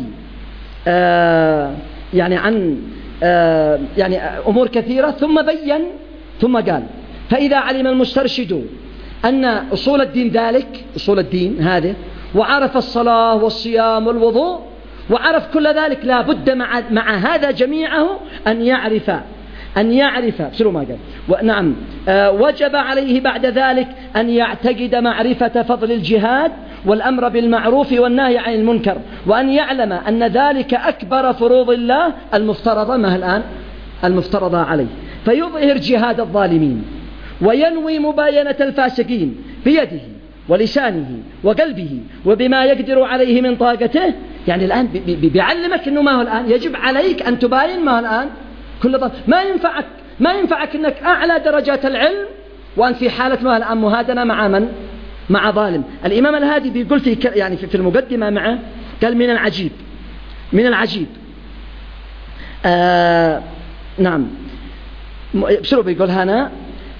آه يعني عن آه يعني أمور كثيرة، ثم بين ثم قال فإذا علم المسترشد أن أصول الدين ذلك، أصول الدين هذه، وعرف الصلاة والصيام والوضوء وعرف كل ذلك، لا بد مع, مع هذا جميعه أن يعرف أن يعرف سروا ما قال ونعم آه وجب عليه بعد ذلك أن يعتقد معرفة فضل الجهاد والأمر بالمعروف والنهي عن المنكر، وأن يعلم أن ذلك أكبر فروض الله المفترضة ما الآن المفترضة عليه، فيظهر جهاد الظالمين وينوي مباينة الفاسقين بيده ولسانه وقلبه وبما يقدر عليه من طاقته. يعني الآن بيعلمك أنه ما هو الآن يجب عليك أن تباين ما هو الآن كل ظالم. ما ينفعك ما ينفعك أنك أعلى درجات العلم وأنت في حالة ما الآن مهادنة مع من؟ مع ظالم. الإمام الهادي بيقول في يعني في المقدمة معه قال من العجيب من العجيب آه نعم بسرعة بيقول هنا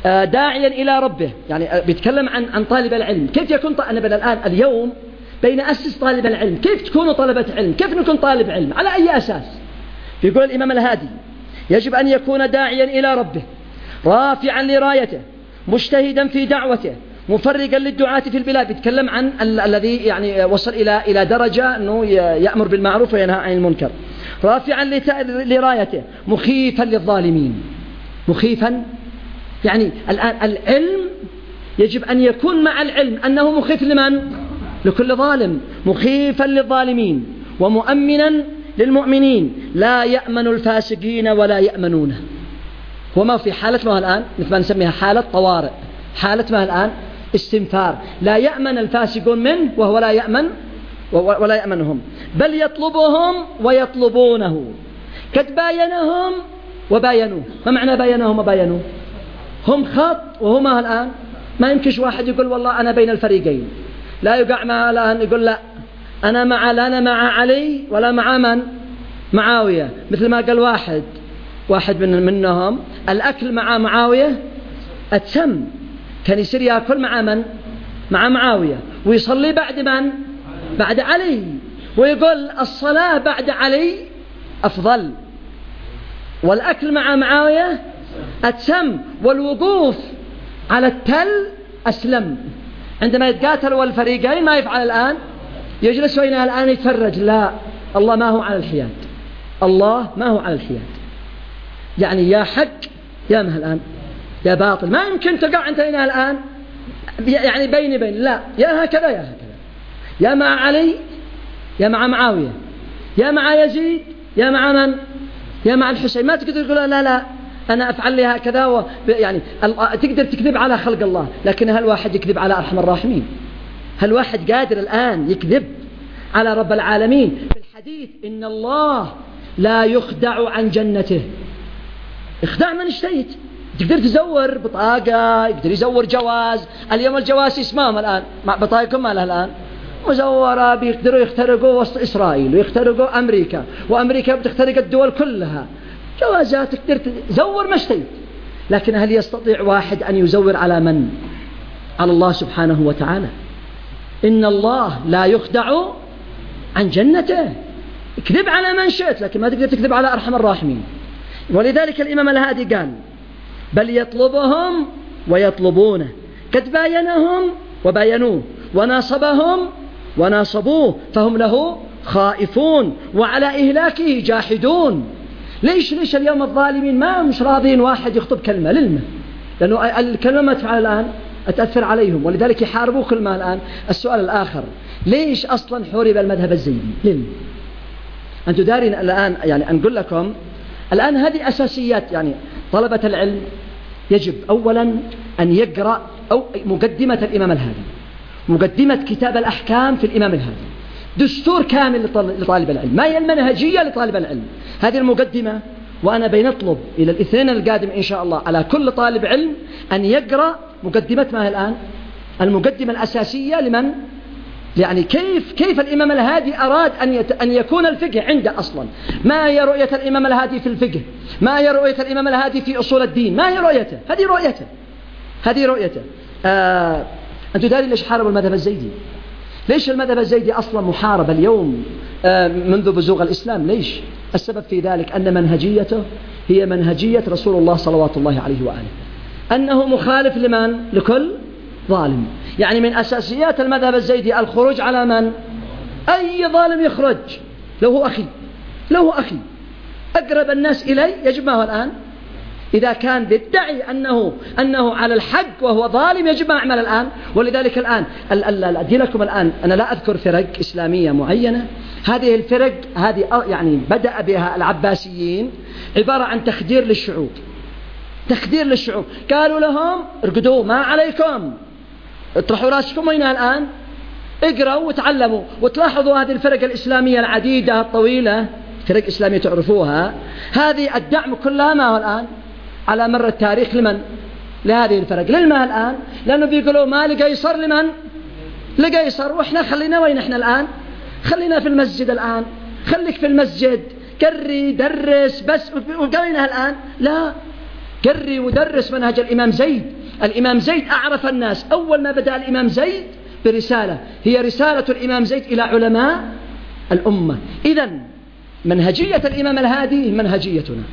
داعيا إلى ربه، يعني بيتكلم عن عن طالب العلم. كيف يكون طالب الآن اليوم بين أسس طالب العلم، كيف تكونوا طلبة علم، كيف نكون طالب علم، على أي أساس؟ يقول الإمام الهادي يجب أن يكون داعيا إلى ربه رافعا لرايته مجتهدا في دعوته مفرقا للدعاة في البلاد. يتكلم عن ال- الذي يعني وصل إلى إلى درجة أنه يأمر بالمعروف وينهى عن المنكر، رافعا لرايته مخيفا للظالمين. مخيفا يعني الآن العلم يجب أن يكون مع العلم أنه مخيف لمن؟ لكل ظالم، مخيفا للظالمين ومؤمنا للمؤمنين، لا يأمن الفاسقين ولا يأمنونه. وما في حالة ما الآن مثل ما نسميها حالة طوارئ، حالة ما الآن استنفار، لا يأمن الفاسقون منه وهو لا يأمن ولا يأمنهم، بل يطلبهم ويطلبونه. قد باينهم وباينوه. ما معنى باينهم وباينوه؟ هم خط وهما الآن ما يمكنش واحد يقول والله أنا بين الفريقين، لا يقع معه الآن يقول لا أنا مع لا أنا مع علي ولا مع من؟ معاوية. مثل ما قال واحد واحد من منهم الأكل مع معاوية أتسم، كان يصير يأكل مع من؟ مع معاوية، ويصلي بعد من؟ بعد علي، ويقول الصلاة بعد علي أفضل، والأكل مع معاوية أتسم، والوقوف على التل أسلم. عندما يتقاتلوا الفريقين ما يفعل الآن؟ يجلس بينها الآن يتفرج. لا، الله ما هو على الحياد، الله ما هو على الحياد، يعني يا حق يا مه الآن يا باطل، ما يمكن تقع أنت هنا الآن يعني بيني بين، لا، يا هكذا يا هكذا، يا مع علي يا مع معاوية، يا مع يزيد يا مع من؟ يا مع الحسين. ما تقدر تقول لا لا أنا أفعل لي هكذا و... يعني تقدر تكذب على خلق الله، لكن هل واحد يكذب على أرحم الراحمين؟ هل واحد قادر الآن يكذب على رب العالمين؟ في الحديث إن الله لا يخدع عن جنته. اخدع من اشتيت، تقدر تزور بطاقة، يقدر يزور جواز. اليوم الجواز اسمهم الآن مع بطاقكم ما له الآن مزورة، بيقدروا يخترقوا وسط إسرائيل ويخترقوا أمريكا، وأمريكا بتخترق الدول كلها. جوازات تقدر تزور ما اشتيت، لكن هل يستطيع واحد أن يزور على من؟ على الله سبحانه وتعالى. إن الله لا يخدع عن جنته. اكذب على من شئت، لكن ما تقدر تكذب على أرحم الراحمين. ولذلك الإمام الهادي قال بل يطلبهم ويطلبونه، قد باينهم وباينوه، وناصبهم وناصبوه، فهم له خائفون وعلى إهلاكه جاحدون. ليش ليش اليوم الظالمين ما مش راضين واحد يخطب كلمة للمه؟ لأنه الكلمة ما تفعل الآن أتأثر عليهم، ولذلك يحاربوا كل ما الآن. السؤال الآخر، ليش أصلا حورب المذهب الزيدي؟ ليه؟ أنتم دارين الآن، يعني أنقول لكم الآن هذه أساسيات. يعني طلبة العلم يجب أولا أن يقرأ أو مقدمة الإمام الهادي، مقدمة كتاب الأحكام في الإمام الهادي، دستور كامل لطالب العلم، ما هي المنهجية لطالب العلم. هذه المقدمة. وأنا بنطلب إلى الاثنين القادم إن شاء الله على كل طالب علم أن يقرأ مقدمة ما هي الآن المقدمة الأساسية لمن؟ يعني كيف كيف الإمام الهادي أراد أن أن يكون الفقه عنده أصلا. ما هي رؤية الإمام الهادي في الفقه؟ ما هي رؤية الإمام الهادي في أصول الدين؟ ما هي رؤيته؟ هذه رؤيته هذه رؤيته آه أنتم دارين ليش حاربوا المذهب الزيدي؟ ليش المذهب الزيدي أصلا محارب اليوم آه منذ بزوغ الإسلام؟ ليش؟ السبب في ذلك أن منهجيته هي منهجية رسول الله صلوات الله عليه وآله، أنه مخالف لمن؟ لكل ظالم. يعني من أساسيات المذهب الزيدي الخروج على من؟ أي ظالم يخرج، لو هو أخي لو هو أخي أقرب الناس إلي يجب ما هو الآن. إذا كان يدعي أنه أنه على الحق وهو ظالم يجب ما أعمل الآن. ولذلك الآن أدي لكم الآن، أنا لا أذكر فرق إسلامية معينة، هذه الفرق هذه يعني بدأ بها العباسيين عبارة عن تخدير للشعوب، تخدير للشعوب. قالوا لهم ارقدوا ما عليكم، اطرحوا راسكم وين الآن، اقرأوا وتعلموا. وتلاحظوا هذه الفرق الإسلامية العديدة الطويلة، فرق إسلامية تعرفوها، هذه الدعم كلها ما هو الآن على مر التاريخ لمن؟ لهذه الفرق. للما الآن؟ لأنه بيقولوا ما لقيصر لمن؟ لقيصر. وإحنا خلينا وين إحنا الآن؟ خلينا في المسجد الآن، خليك في المسجد، كري درس بس. وقالينها الآن لا، قري ودرس منهج الإمام زيد. الإمام زيد أعرف الناس. أول ما بدأ الإمام زيد برسالة، هي رسالة الإمام زيد إلى علماء الأمة. إذن منهجية الإمام الهادي منهجيتنا.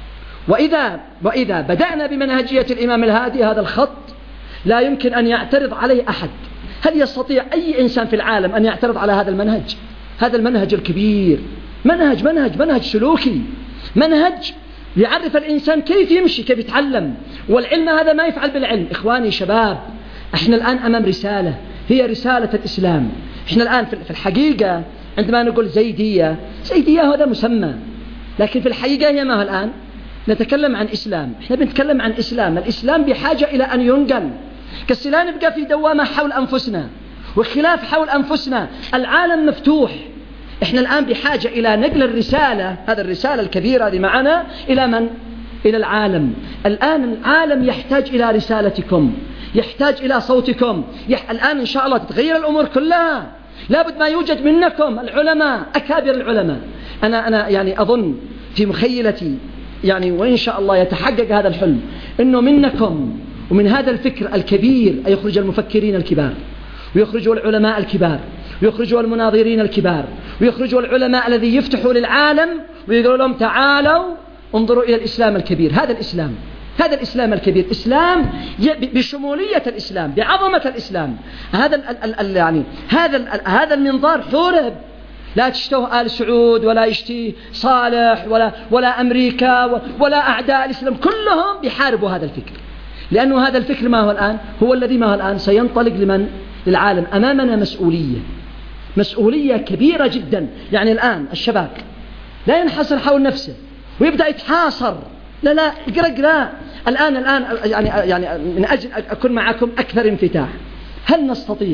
وإذا, وإذا بدأنا بمنهجية الإمام الهادي، هذا الخط لا يمكن أن يعترض عليه أحد. هل يستطيع أي إنسان في العالم أن يعترض على هذا المنهج؟ هذا المنهج الكبير، منهج منهج منهج سلوكي، منهج يعرف الإنسان كيف يمشي، كيف يتعلم. والعلم هذا ما يفعل بالعلم. إخواني شباب، إحنا الآن أمام رسالة، هي رسالة الإسلام. إحنا الآن في الحقيقة عندما نقول زيدية، زيدية هذا مسمى، لكن في الحقيقة هي ما هو الآن؟ نتكلم عن إسلام. إحنا بنتكلم عن إسلام. الإسلام بحاجة إلى أن ينقل، كالسلا نبقى في دوامة حول أنفسنا وخلاف حول أنفسنا. العالم مفتوح. إحنا الآن بحاجة إلى نقل الرسالة، هذا الرسالة الكبيرة هذه معنا، إلى من؟ إلى العالم. الآن العالم يحتاج إلى رسالتكم، يحتاج إلى صوتكم. يح... الآن إن شاء الله تتغير الأمور كلها. لابد ما يوجد منكم العلماء، أكابر العلماء. أنا أنا يعني أظن في مخيلتي يعني، وإن شاء الله يتحقق هذا الحلم، إنه منكم ومن هذا الفكر الكبير يخرج المفكرين الكبار، ويخرجوا العلماء الكبار، ويخرجوا المناظرين الكبار، ويخرجوا العلماء الذي يفتحوا للعالم ويقولوا لهم تعالوا انظروا إلى الإسلام الكبير. هذا الإسلام، هذا الإسلام الكبير، إسلام بشمولية الإسلام، بعظمة الإسلام. هذا ال ال يعني هذا ال هذا المنظار حورب. لا تشتوه آل سعود، ولا يشتي صالح، ولا ولا أمريكا، ولا أعداء الإسلام، كلهم بيحاربوا هذا الفكر. لأنه هذا الفكر ما هو الآن؟ هو الذي ما هو الآن سينطلق لمن؟ للعالم. أمامنا مسؤولية، مسؤولية كبيرة جدا. يعني الآن الشباب لا ينحصر حول نفسه ويبدأ يتحاصر، لا لا اقرأ اقرأ. الآن الآن يعني يعني من أجل أكون معكم أكثر انفتاح، هل نستطيع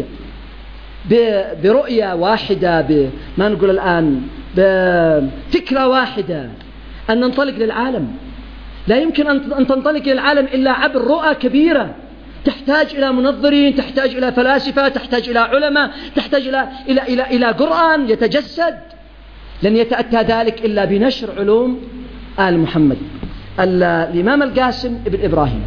برؤية واحدة، بما نقول الآن بفكرة واحدة، أن ننطلق للعالم؟ لا يمكن أن تنطلق للعالم إلا عبر رؤى كبيرة، تحتاج إلى منظرين، تحتاج إلى فلاسفة، تحتاج إلى علماء، تحتاج إلى إلى إلى إلى قرآن يتجسد. لن يتأتى ذلك إلا بنشر علوم آل محمد. الإمام القاسم ابن إبراهيم،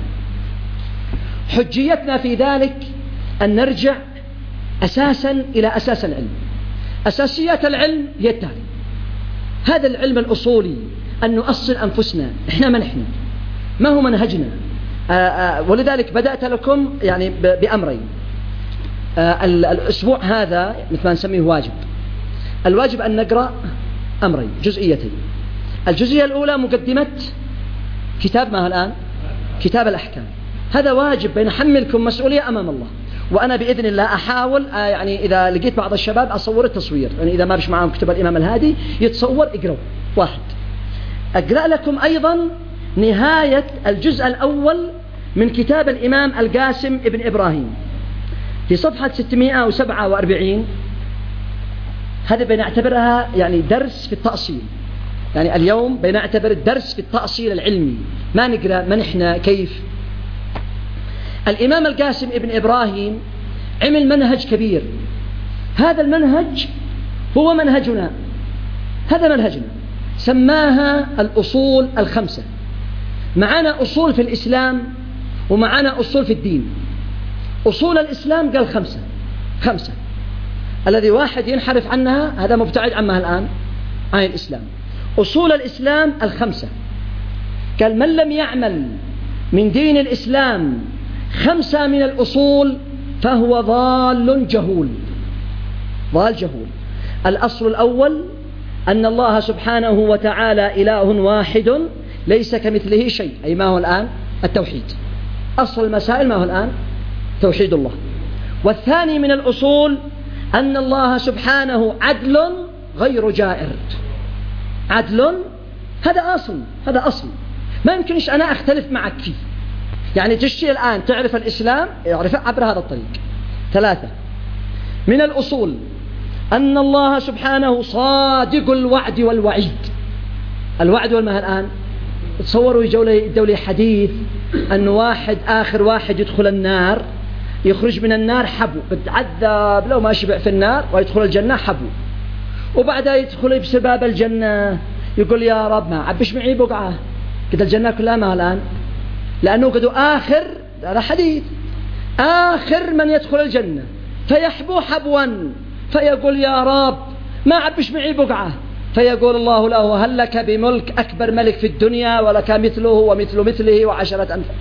حجيتنا في ذلك أن نرجع أساسا إلى أساس العلم. أساسيات العلم هي التالي: هذا العلم الأصولي، أن نؤصل أنفسنا. إحنا من إحنا؟ ما هو منهجنا؟ آآ آآ ولذلك بدأت لكم يعني بأمرين. الأسبوع هذا مثل ما نسميه واجب. الواجب أن نقرأ أمرين جزئيتين. الجزئية الأولى مقدمة كتاب ما هو الآن؟ كتاب الأحكام. هذا واجب، بنحملكم مسؤولية أمام الله. وأنا بإذن الله أحاول يعني إذا لقيت بعض الشباب أصور التصوير، يعني إذا ما بش معهم كتب الإمام الهادي يتصور اقرأوا واحد. أقرأ لكم أيضا نهاية الجزء الأول من كتاب الإمام القاسم ابن إبراهيم في صفحة ستمائة وسبعة وأربعين. هذا بنعتبرها يعني درس في التأصيل. يعني اليوم بنعتبر الدرس في التأصيل العلمي، ما نقرأ ما نحن كيف. الإمام القاسم ابن إبراهيم عمل منهج كبير. هذا المنهج هو منهجنا، هذا منهجنا، سماها الأصول الخمسة. معنا أصول في الإسلام ومعنا أصول في الدين. أصول الإسلام قال خمسة خمسة الذي واحد ينحرف عنها هذا مبتعد عما الآن عن الإسلام. أصول الإسلام الخمسة قال: من لم يعمل من دين الإسلام خمسة من الأصول فهو ضال جهول. ضال جهول. الأصل الأول أن الله سبحانه وتعالى إله واحد ليس كمثله شيء، أي ما هو الآن؟ التوحيد. أصل المسائل ما هو الآن؟ توحيد الله. والثاني من الأصول أن الله سبحانه عدل غير جائر. عدل، هذا أصل، هذا أصل ما يمكنش أنا أختلف معك فيه. يعني تشتي الآن تعرف الإسلام يعرفه عبر هذا الطريق. ثلاثة من الأصول أن الله سبحانه صادق الوعد والوعيد. الوعد والما الآن؟ تصوروا يجوا لي حديث أن واحد آخر واحد يدخل النار، يخرج من النار حبو، بتعذب لو ما شبع في النار، ويدخل الجنة حبو، وبعدها يدخل بسباب الجنة يقول: يا رب ما عبش معي بقعة كده الجنة كلها ما الآن لأنه قد آخر، هذا حديث، آخر من يدخل الجنة فيحبو حبوا فيقول يا رب ما عبش معي بقعة، فيقول الله له هل لك بملك أكبر ملك في الدنيا ولك مثله ومثل مثله وعشرة أنفس.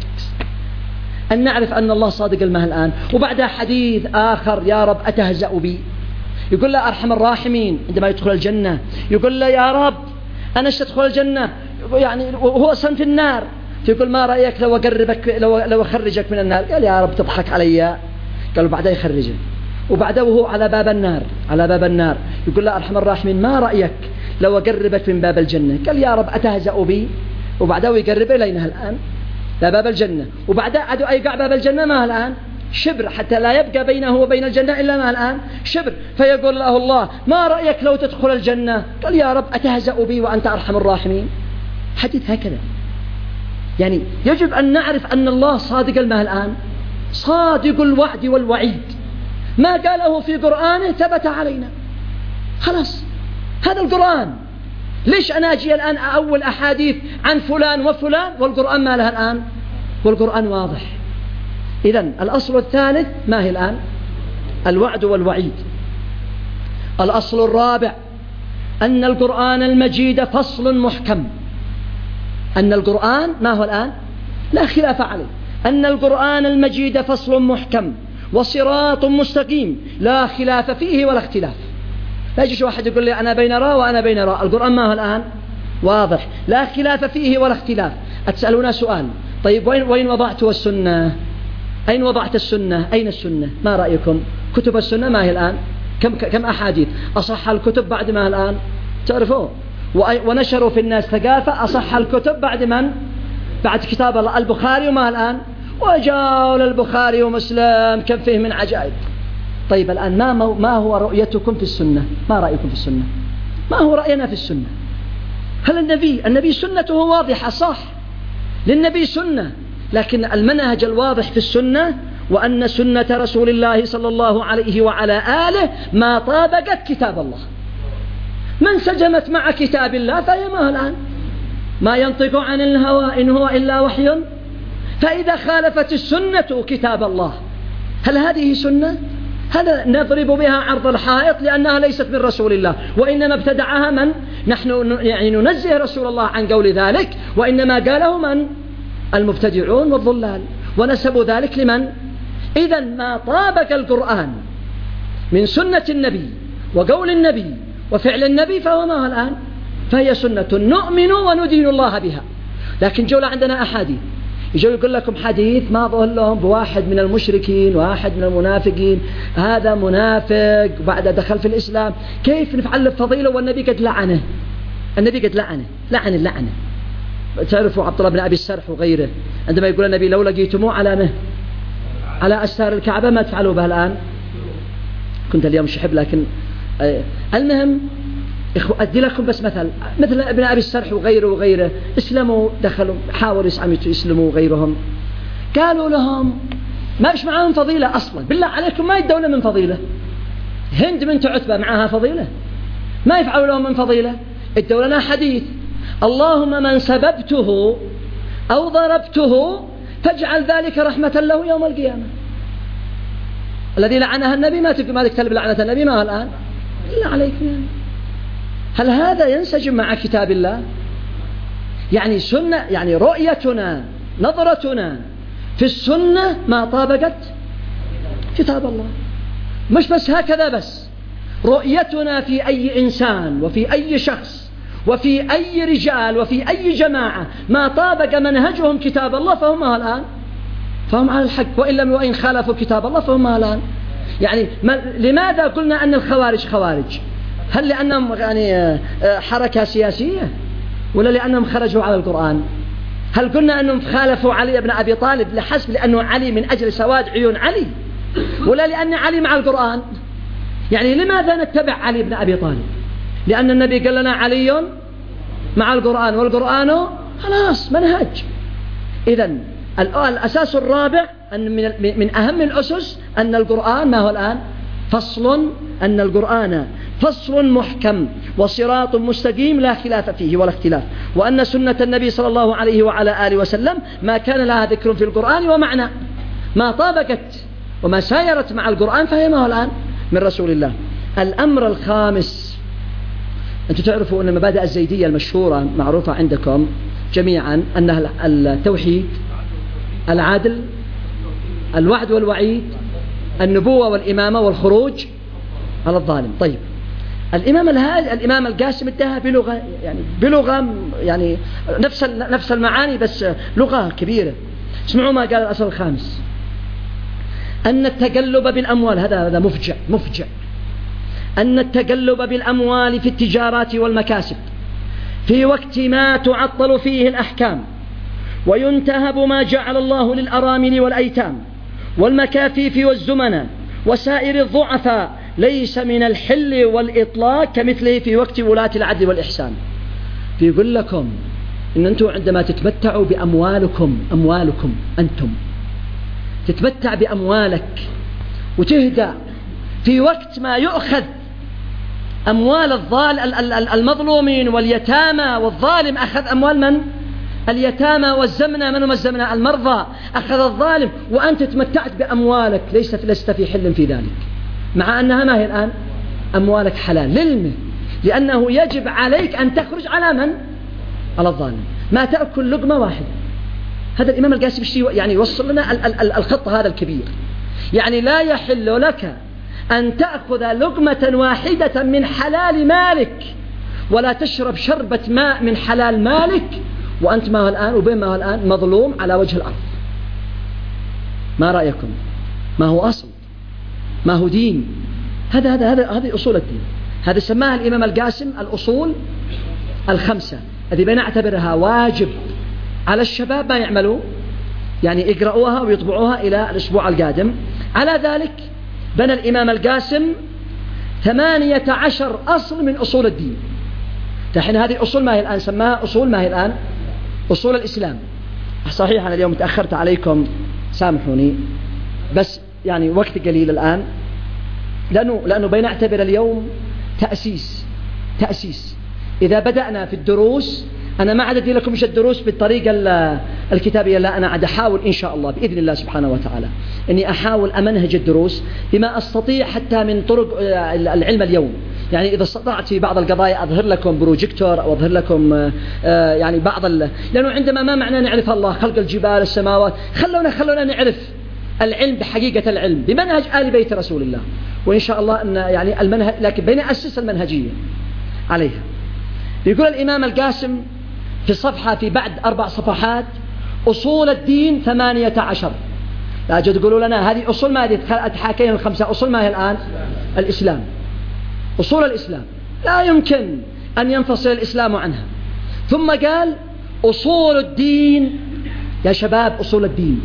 أن نعرف أن الله صادق المه الآن. وبعدها حديث آخر يا رب أتهزأ بي، يقول له أرحم الراحمين عندما يدخل الجنة، يقول له يا رب أنا أدخل الجنة يعني وهو أصلا في النار، فيقول ما رأيك لو أقربك لو, لو أخرجك من النار؟ قال يا رب تضحك علي. قالوا بعدها يخرجه، وبعده وهو على باب النار على باب النار يقول له أرحم الراحمين ما رأيك لو أقربك من باب الجنة؟ قال يا رب أتهزأ بي، وبعده يقرب إلينا الآن لباب الجنة، وبعدها عدو أيقع باب الجنة ما الآن شبر، حتى لا يبقى بينه وبين الجنة إلا ما الآن شبر، فيقول له الله ما رأيك لو تدخل الجنة؟ قال يا رب أتهزأ بي وأنت أرحم الراحمين. حديث هكذا. يعني يجب أن نعرف أن الله صادق المه الآن، صادق الوعد والوعيد، ما قاله في قرآنه ثبت علينا خلاص. هذا القرآن، ليش أنا أجي الآن أول أحاديث عن فلان وفلان والقرآن ما لها الآن؟ والقرآن واضح. إذن الأصل الثالث ما هي الآن؟ الوعد والوعيد. الأصل الرابع أن القرآن المجيد فصل محكم. أن القرآن ما هو الآن؟ لا خلاف عليه، أن القرآن المجيد فصل محكم وصراط مستقيم لا خلاف فيه ولا اختلاف. لا يجيش واحد يقول لي أنا بين راء وأنا بين راء. القرآن ما هو الآن؟ واضح لا خلاف فيه ولا اختلاف. أتسألون سؤال، طيب وين, وين وضعت السنة؟ أين وضعت السنة؟ أين السنة؟ ما رأيكم؟ كتب السنة ما هي الآن؟ كم, كم أحاديث؟ أصح الكتب بعد ما الآن؟ تعرفوا ونشروا في الناس ثقافة أصح الكتب بعد من؟ بعد كتاب الله. البخاري وما الآن؟ وجاءوا للبخاري ومسلم كم فيه من عجائب. طيب الآن ما, ما هو رؤيتكم في السنة؟ ما رأيكم في السنة؟ ما هو رأينا في السنة؟ هل النبي النبي سنته واضحة صح، للنبي سنة، لكن المنهج الواضح في السنة وأن سنة رسول الله صلى الله عليه وعلى آله ما طابقت كتاب الله. من انسجمت مع كتاب الله فهي ما الآن؟ ما ينطق عن الهوى إن هو إلا وحي. فإذا خالفت السنة كتاب الله هل هذه سنة؟ هذا نضرب بها عرض الحائط لأنها ليست من رسول الله، وإنما ابتدعها من؟ نحن يعني ننزه رسول الله عن قول ذلك، وإنما قاله من؟ المبتدعون والضلال، ونسبوا ذلك لمن؟ إذا ما طابق القرآن من سنة النبي وقول النبي وفعل النبي فهو ما الآن؟ فهي سنة نؤمن وندين الله بها. لكن جولة عندنا أحاديث، يجوا يقول لكم حديث ما ظهر لهم بواحد من المشركين واحد من المنافقين، هذا منافق بعد دخل في الإسلام، كيف نفعل فضيله والنبي قد لعنه؟ النبي قد لعنه لعن اللعنة. تعرفوا عبد الله بن أبي السرح وغيره عندما يقول النبي لو لقيتموه على مه على أستار الكعبة ما تفعلوا بها الآن. كنت اليوم شحب لكن آه المهم أدي لكم بس مثل مثل ابن أبي السرح وغيره وغيره اسلموا، دخلوا حاولوا يسلموا غيرهم، قالوا لهم ما فيش معاهم فضيلة أصلا، بالله عليكم ما يدون من فضيلة. هند بنت عتبة معها فضيلة؟ ما يفعلوا لهم من فضيلة. ادوا لنا حديث اللهم من سببته أو ضربته فاجعل ذلك رحمة له يوم القيامة. الذي لعنها النبي ما تكتب لعنة النبي ما الآن؟ بالله عليكم يعني. هل هذا ينسجم مع كتاب الله؟ يعني سنة، يعني رؤيتنا نظرتنا في السنة ما طابقت كتاب الله. مش بس هكذا، بس رؤيتنا في أي إنسان وفي أي شخص وفي أي رجال وفي أي جماعة ما طابق منهجهم كتاب الله فهم الآن فهم على الحق، وإن لم وإن خالفوا كتاب الله فهم الآن. يعني لماذا قلنا أن الخوارج خوارج؟ هل لأنهم يعني حركة سياسية ولا لأنهم خرجوا على القرآن؟ هل قلنا أنهم خالفوا علي بن أبي طالب لحسب لأنه علي من أجل سواد عيون علي، ولا لأن علي مع القرآن؟ يعني لماذا نتبع علي بن أبي طالب؟ لأن النبي قال لنا علي مع القرآن والقرآن خلاص منهج. إذن الأساس الرابع أن من من أهم الأسس أن القرآن ما هو الآن؟ فصل أن القرآن فصل محكم وصراط مستقيم لا خلاف فيه ولا اختلاف، وأن سنة النبي صلى الله عليه وعلى آله وسلم ما كان لها ذكر في القرآن ومعنى ما طابقت وما سايرت مع القرآن فهمه الآن من رسول الله. الأمر الخامس، أنتم تعرفوا أن المبادئ الزيدية المشهورة معروفة عندكم جميعا أنها التوحيد، العدل، الوعد والوعيد، النبوة والإمامة والخروج على الظالم. طيب الإمام الهادي الإمام القاسم اداها بلغة يعني بلغة يعني نفس نفس المعاني بس لغة كبيرة. اسمعوا ما قال الأصل الخامس: أن التقلب بالأموال، هذا هذا مفجع مفجع أن التقلب بالأموال في التجارات والمكاسب في وقت ما تعطل فيه الأحكام وينتهب ما جعل الله للأرامل والأيتام والمكافيف والزمناء وسائر الضعفاء ليس من الحل والإطلاق كمثله في وقت ولاة العدل والإحسان. بيقول لكم إن أنتم عندما تتمتعوا بأموالكم، أموالكم أنتم تتمتع بأموالك وتهدى في وقت ما يؤخذ أموال الظال المظلومين واليتامى، والظالم أخذ أموال من؟ اليتامى، والزمنة من هم الزمنة؟ المرضى، أخذ الظالم، وأنت تمتعت بأموالك ليس لست في حل في ذلك، مع أنها ما هي الآن؟ أموالك حلال للمه، لأنه يجب عليك أن تخرج على من؟ على الظالم، ما تأكل لقمة واحدة. هذا الإمام القاسم يعني يوصل لنا الخط هذا الكبير، يعني لا يحل لك أن تأخذ لقمة واحدة من حلال مالك ولا تشرب شربة ماء من حلال مالك وأنت ما هو الآن وبين ما هو الآن مظلوم على وجه الأرض. ما رأيكم؟ ما هو أصل، ما هو دين، هذا هذا هذا هذه أصول الدين. هذا سماها الإمام القاسم الأصول الخمسة التي بنعتبرها واجب على الشباب ما يعملوا، يعني يقرأوها ويطبعوها إلى الأسبوع القادم. على ذلك بنى الإمام القاسم ثمانية عشر أصل من أصول الدين. تحين هذه أصول ما هي الآن؟ سماها أصول ما هي الآن؟ أصول الإسلام. صحيح أنا اليوم تأخرت عليكم سامحوني، بس يعني وقت قليل الآن، لأنه, لأنه بنعتبر اليوم تأسيس تأسيس إذا بدأنا في الدروس، أنا ما عددي لكم مش الدروس بالطريقة الكتابية، لا، أنا عاد أحاول إن شاء الله بإذن الله سبحانه وتعالى أني أحاول أمنهج الدروس بما أستطيع حتى من طرق العلم اليوم. يعني إذا استطعت في بعض القضايا أظهر لكم بروجيكتور أو أظهر لكم يعني بعض ال... لأنه عندما ما معنى نعرف الله، خلق الجبال السماوات، خلونا خلونا نعرف العلم بحقيقة العلم بمنهج آل بيت رسول الله، وإن شاء الله أن يعني المنهج، لكن بنأسس المنهجية عليها. يقول الإمام القاسم في الصفحة في بعد أربع صفحات: أصول الدين ثمانية عشر. لا جد تقولوا لنا هذه أصول ما هذه أتحاكين الخمسة، أصول ما هي الآن؟ الإسلام، أصول الإسلام لا يمكن أن ينفصل الإسلام عنها. ثم قال أصول الدين. يا شباب أصول الدين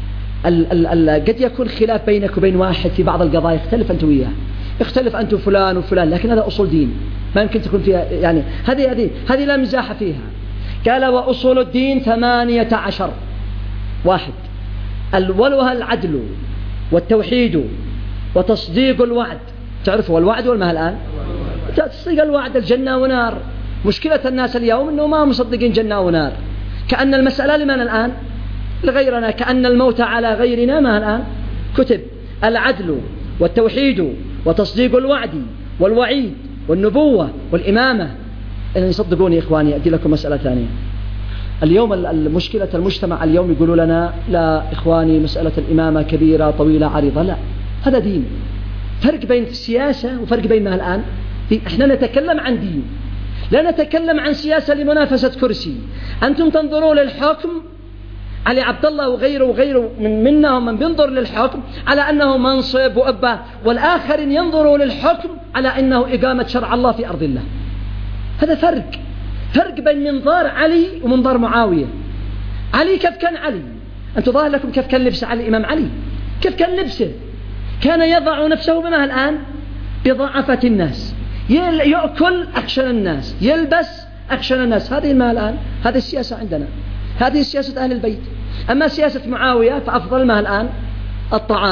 ال ال ال قد يكون خلاف بينك وبين واحد في بعض القضايا، اختلف أنت وياه، اختلف أنت فلان وفلان، لكن هذا أصول دين ما يمكن تكون فيها يعني هذه هذه هذه لا مزاح فيها. قال وأصول الدين ثمانية عشر. واحد: الولوها العدل والتوحيد وتصديق الوعد. تعرفوا الوعد والما الآن؟ تصديق الوعد الجنة ونار. مشكلة الناس اليوم أنه ما مصدقين جنة ونار، كأن المسألة لمن الآن؟ لغيرنا، كأن الموت على غيرنا ما الآن كتب. العدل والتوحيد وتصديق الوعد والوعيد والنبوة والإمامة. إن يصدقوني إخواني أدي لكم مسألة ثانية. اليوم المشكلة المجتمع اليوم يقولوا لنا لا إخواني مسألة الإمامة كبيرة طويلة عريضة، لا، هذا دين. فرق بين السياسة وفرق بين ما الآن. إحنا نتكلم عن دين، لا نتكلم عن سياسة لمنافسة كرسي. أنتم تنظروا للحكم علي عبد الله وغيره وغيره من منهم من بينظر للحكم على أنه منصب وأبا، والآخر ينظروا للحكم على أنه إقامة شرع الله في أرض الله. هذا فرق فرق بين منظار علي ومنظار معاوية. علي كيف كان علي؟ أنتم ظاهر لكم كيف كان لبس علي الإمام علي؟ كيف كان لبسه؟ كان يضع نفسه بما الآن بضعفة الناس، يأكل أخشن الناس، يلبس أخشن الناس. هذه ما الآن؟ هذه السياسة عندنا، هذه سياسة أهل البيت. أما سياسة معاوية فأفضل ما الآن الطعام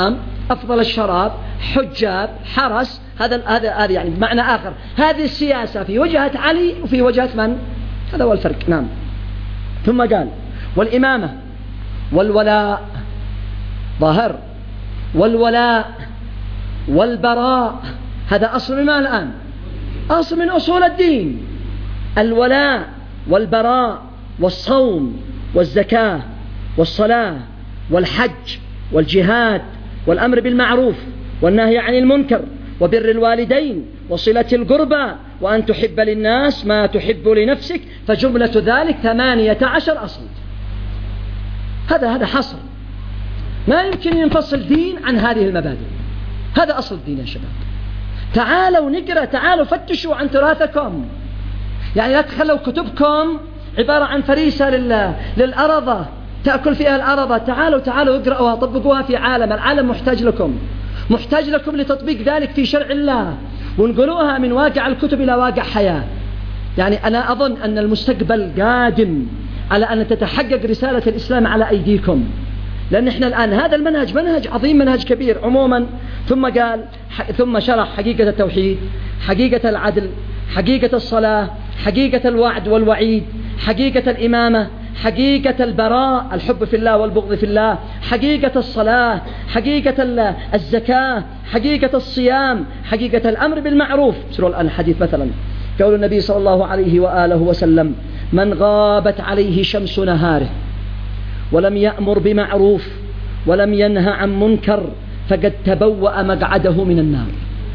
أفضل الشراب، حجاب، حرس، هذا هذا هذا يعني بمعنى آخر هذه السياسة في وجهة علي وفي وجهة من؟ هذا هو الفرق. نعم. ثم قال والإمامة والولاء، ظاهر، والولاء والبراء، هذا أصل ما الآن؟ أصل من أصول الدين. الولاء والبراء والصوم والزكاة والصلاة والحج والجهاد والأمر بالمعروف والنهي عن المنكر وبر الوالدين وصلة القربى وأن تحب للناس ما تحب لنفسك، فجملة ذلك ثمانية عشر أصل. هذا هذا حصر، ما يمكن ينفصل دين عن هذه المبادئ. هذا أصل الدين يا شباب. تعالوا نقرأ، تعالوا فتشوا عن تراثكم، يعني لا تخلوا كتبكم عبارة عن فريسة للأرضة تأكل فيها الأرضة. تعالوا تعالوا اقرأوها، طبقوها في عالم. العالم محتاج لكم، محتاج لكم لتطبيق ذلك في شرع الله، ونقلوها من واقع الكتب إلى واقع حياة. يعني أنا أظن أن المستقبل قادم على أن تتحقق رسالة الإسلام على أيديكم، لأن إحنا الآن هذا المنهج منهج عظيم، منهج كبير عموما. ثم قال ثم شرح حقيقة التوحيد، حقيقة العدل، حقيقة الصلاة، حقيقة الوعد والوعيد، حقيقة الإمامة، حقيقة البراء، الحب في الله والبغض في الله، حقيقة الصلاة، حقيقة الزكاة، حقيقة الصيام، حقيقة الأمر بالمعروف. سورة الآن الحديث مثلا قول النبي صلى الله عليه وآله وسلم: من غابت عليه شمس نهاره ولم يأمر بمعروف ولم ينهى عن منكر فقد تبوأ مقعده من النار.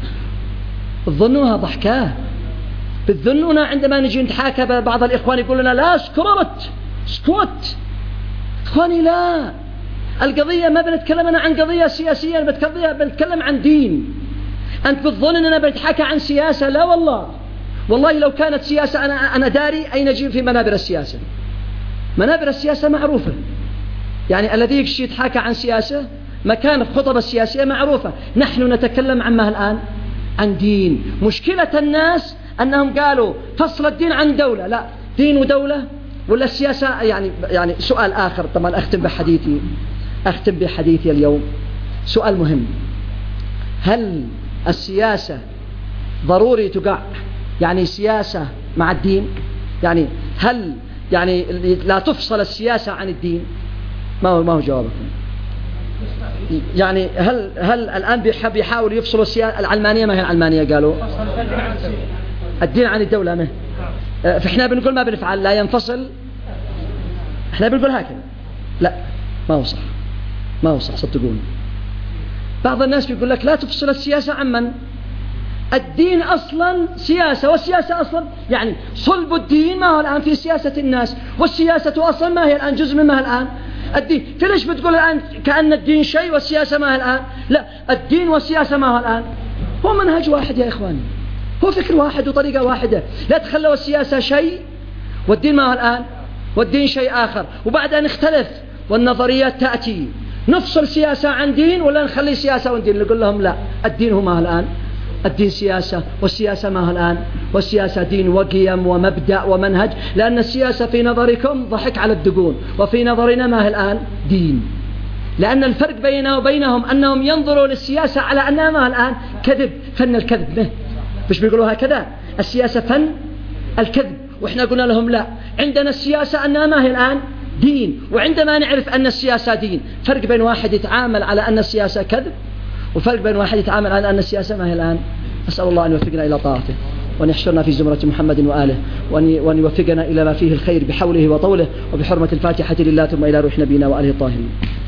تظنوها ضحكاه؟ بتظنونا عندما نجي نتحاكى بعض الإخوان يقول لنا لا اسكت اسكت؟ إخواني لا، القضية ما بنتكلم أنا عن قضية سياسية، بنتكلم عن دين. أنت بتظن أننا بنتحاكى عن سياسة؟ لا والله، والله لو كانت سياسة أنا أنا داري أين نجي في منابر السياسة. منابر السياسة معروفة، يعني الذي يكشي يتحاكى عن سياسة مكان في خطب السياسية معروفة. نحن نتكلم عن ما الآن؟ عن دين. مشكلة الناس أنهم قالوا فصل الدين عن دولة. لا، دين ودولة ولا السياسة؟ يعني يعني سؤال آخر. طبعا أختم بحديثي أختم بحديثي اليوم سؤال مهم: هل السياسة ضروري تقع يعني سياسة مع الدين؟ يعني هل يعني لا تفصل السياسة عن الدين؟ ما هو ما هو جوابكم؟ يعني هل هل الآن بيحب يحاول يفصلوا السياسة العلمانية؟ ما هي العلمانية؟ قالوا الدين عن الدولة. ما فإحنا بنقول ما بنفعل، لا ينفصل. إحنا بنقول هكذا. لا، ما هو صح، ما هو صح صدقوني. بعض الناس بيقول لك لا تفصل السياسة عن من؟ الدين أصلا سياسة، والسياسة أصلا يعني صلب الدين ما هو الآن في سياسة الناس، والسياسة أصلا ما هي الآن جزء منها الآن الدين. فليش بتقول الآن كأن الدين شيء والسياسة ما هي الآن؟ لا، الدين والسياسة ما هو الآن؟ هو منهج واحد يا إخواني، هو فكر واحد وطريقة واحدة. لا تخلوا السياسة شيء والدين ما هو الآن، والدين شيء آخر، وبعد أن نختلف والنظريات تأتي نفصل سياسة عن دين ولا نخلي سياسة ودين. نقول لهم لا، الدين هو ما هو الآن، الدين سياسة والسياسة ما هو الآن، والسياسة دين وقيم ومبدأ ومنهج. لأن السياسة في نظركم ضحك على الدقون، وفي نظرنا ما هي الآن؟ دين. لأن الفرق بيننا وبينهم أنهم ينظروا للسياسة على أنها ما هي الآن؟ كذب، فن الكذب. نه مش بيقولوا هكذا؟ السياسة فن الكذب. وإحنا قلنا لهم لا، عندنا السياسة أنها ما هي الآن؟ دين. وعندما نعرف أن السياسة دين، فرق بين واحد يتعامل على أن السياسة كذب، وفرق بين واحد يتعامل على أن السياسة ما هي الآن. أسأل الله أن يوفقنا إلى طاعته، وأن يحشرنا في زمرة محمد وآله، وأن يوفقنا إلى ما فيه الخير بحوله وطوله، وبحرمة الفاتحة لله ثم إلى روح نبينا وآله الطاهرين.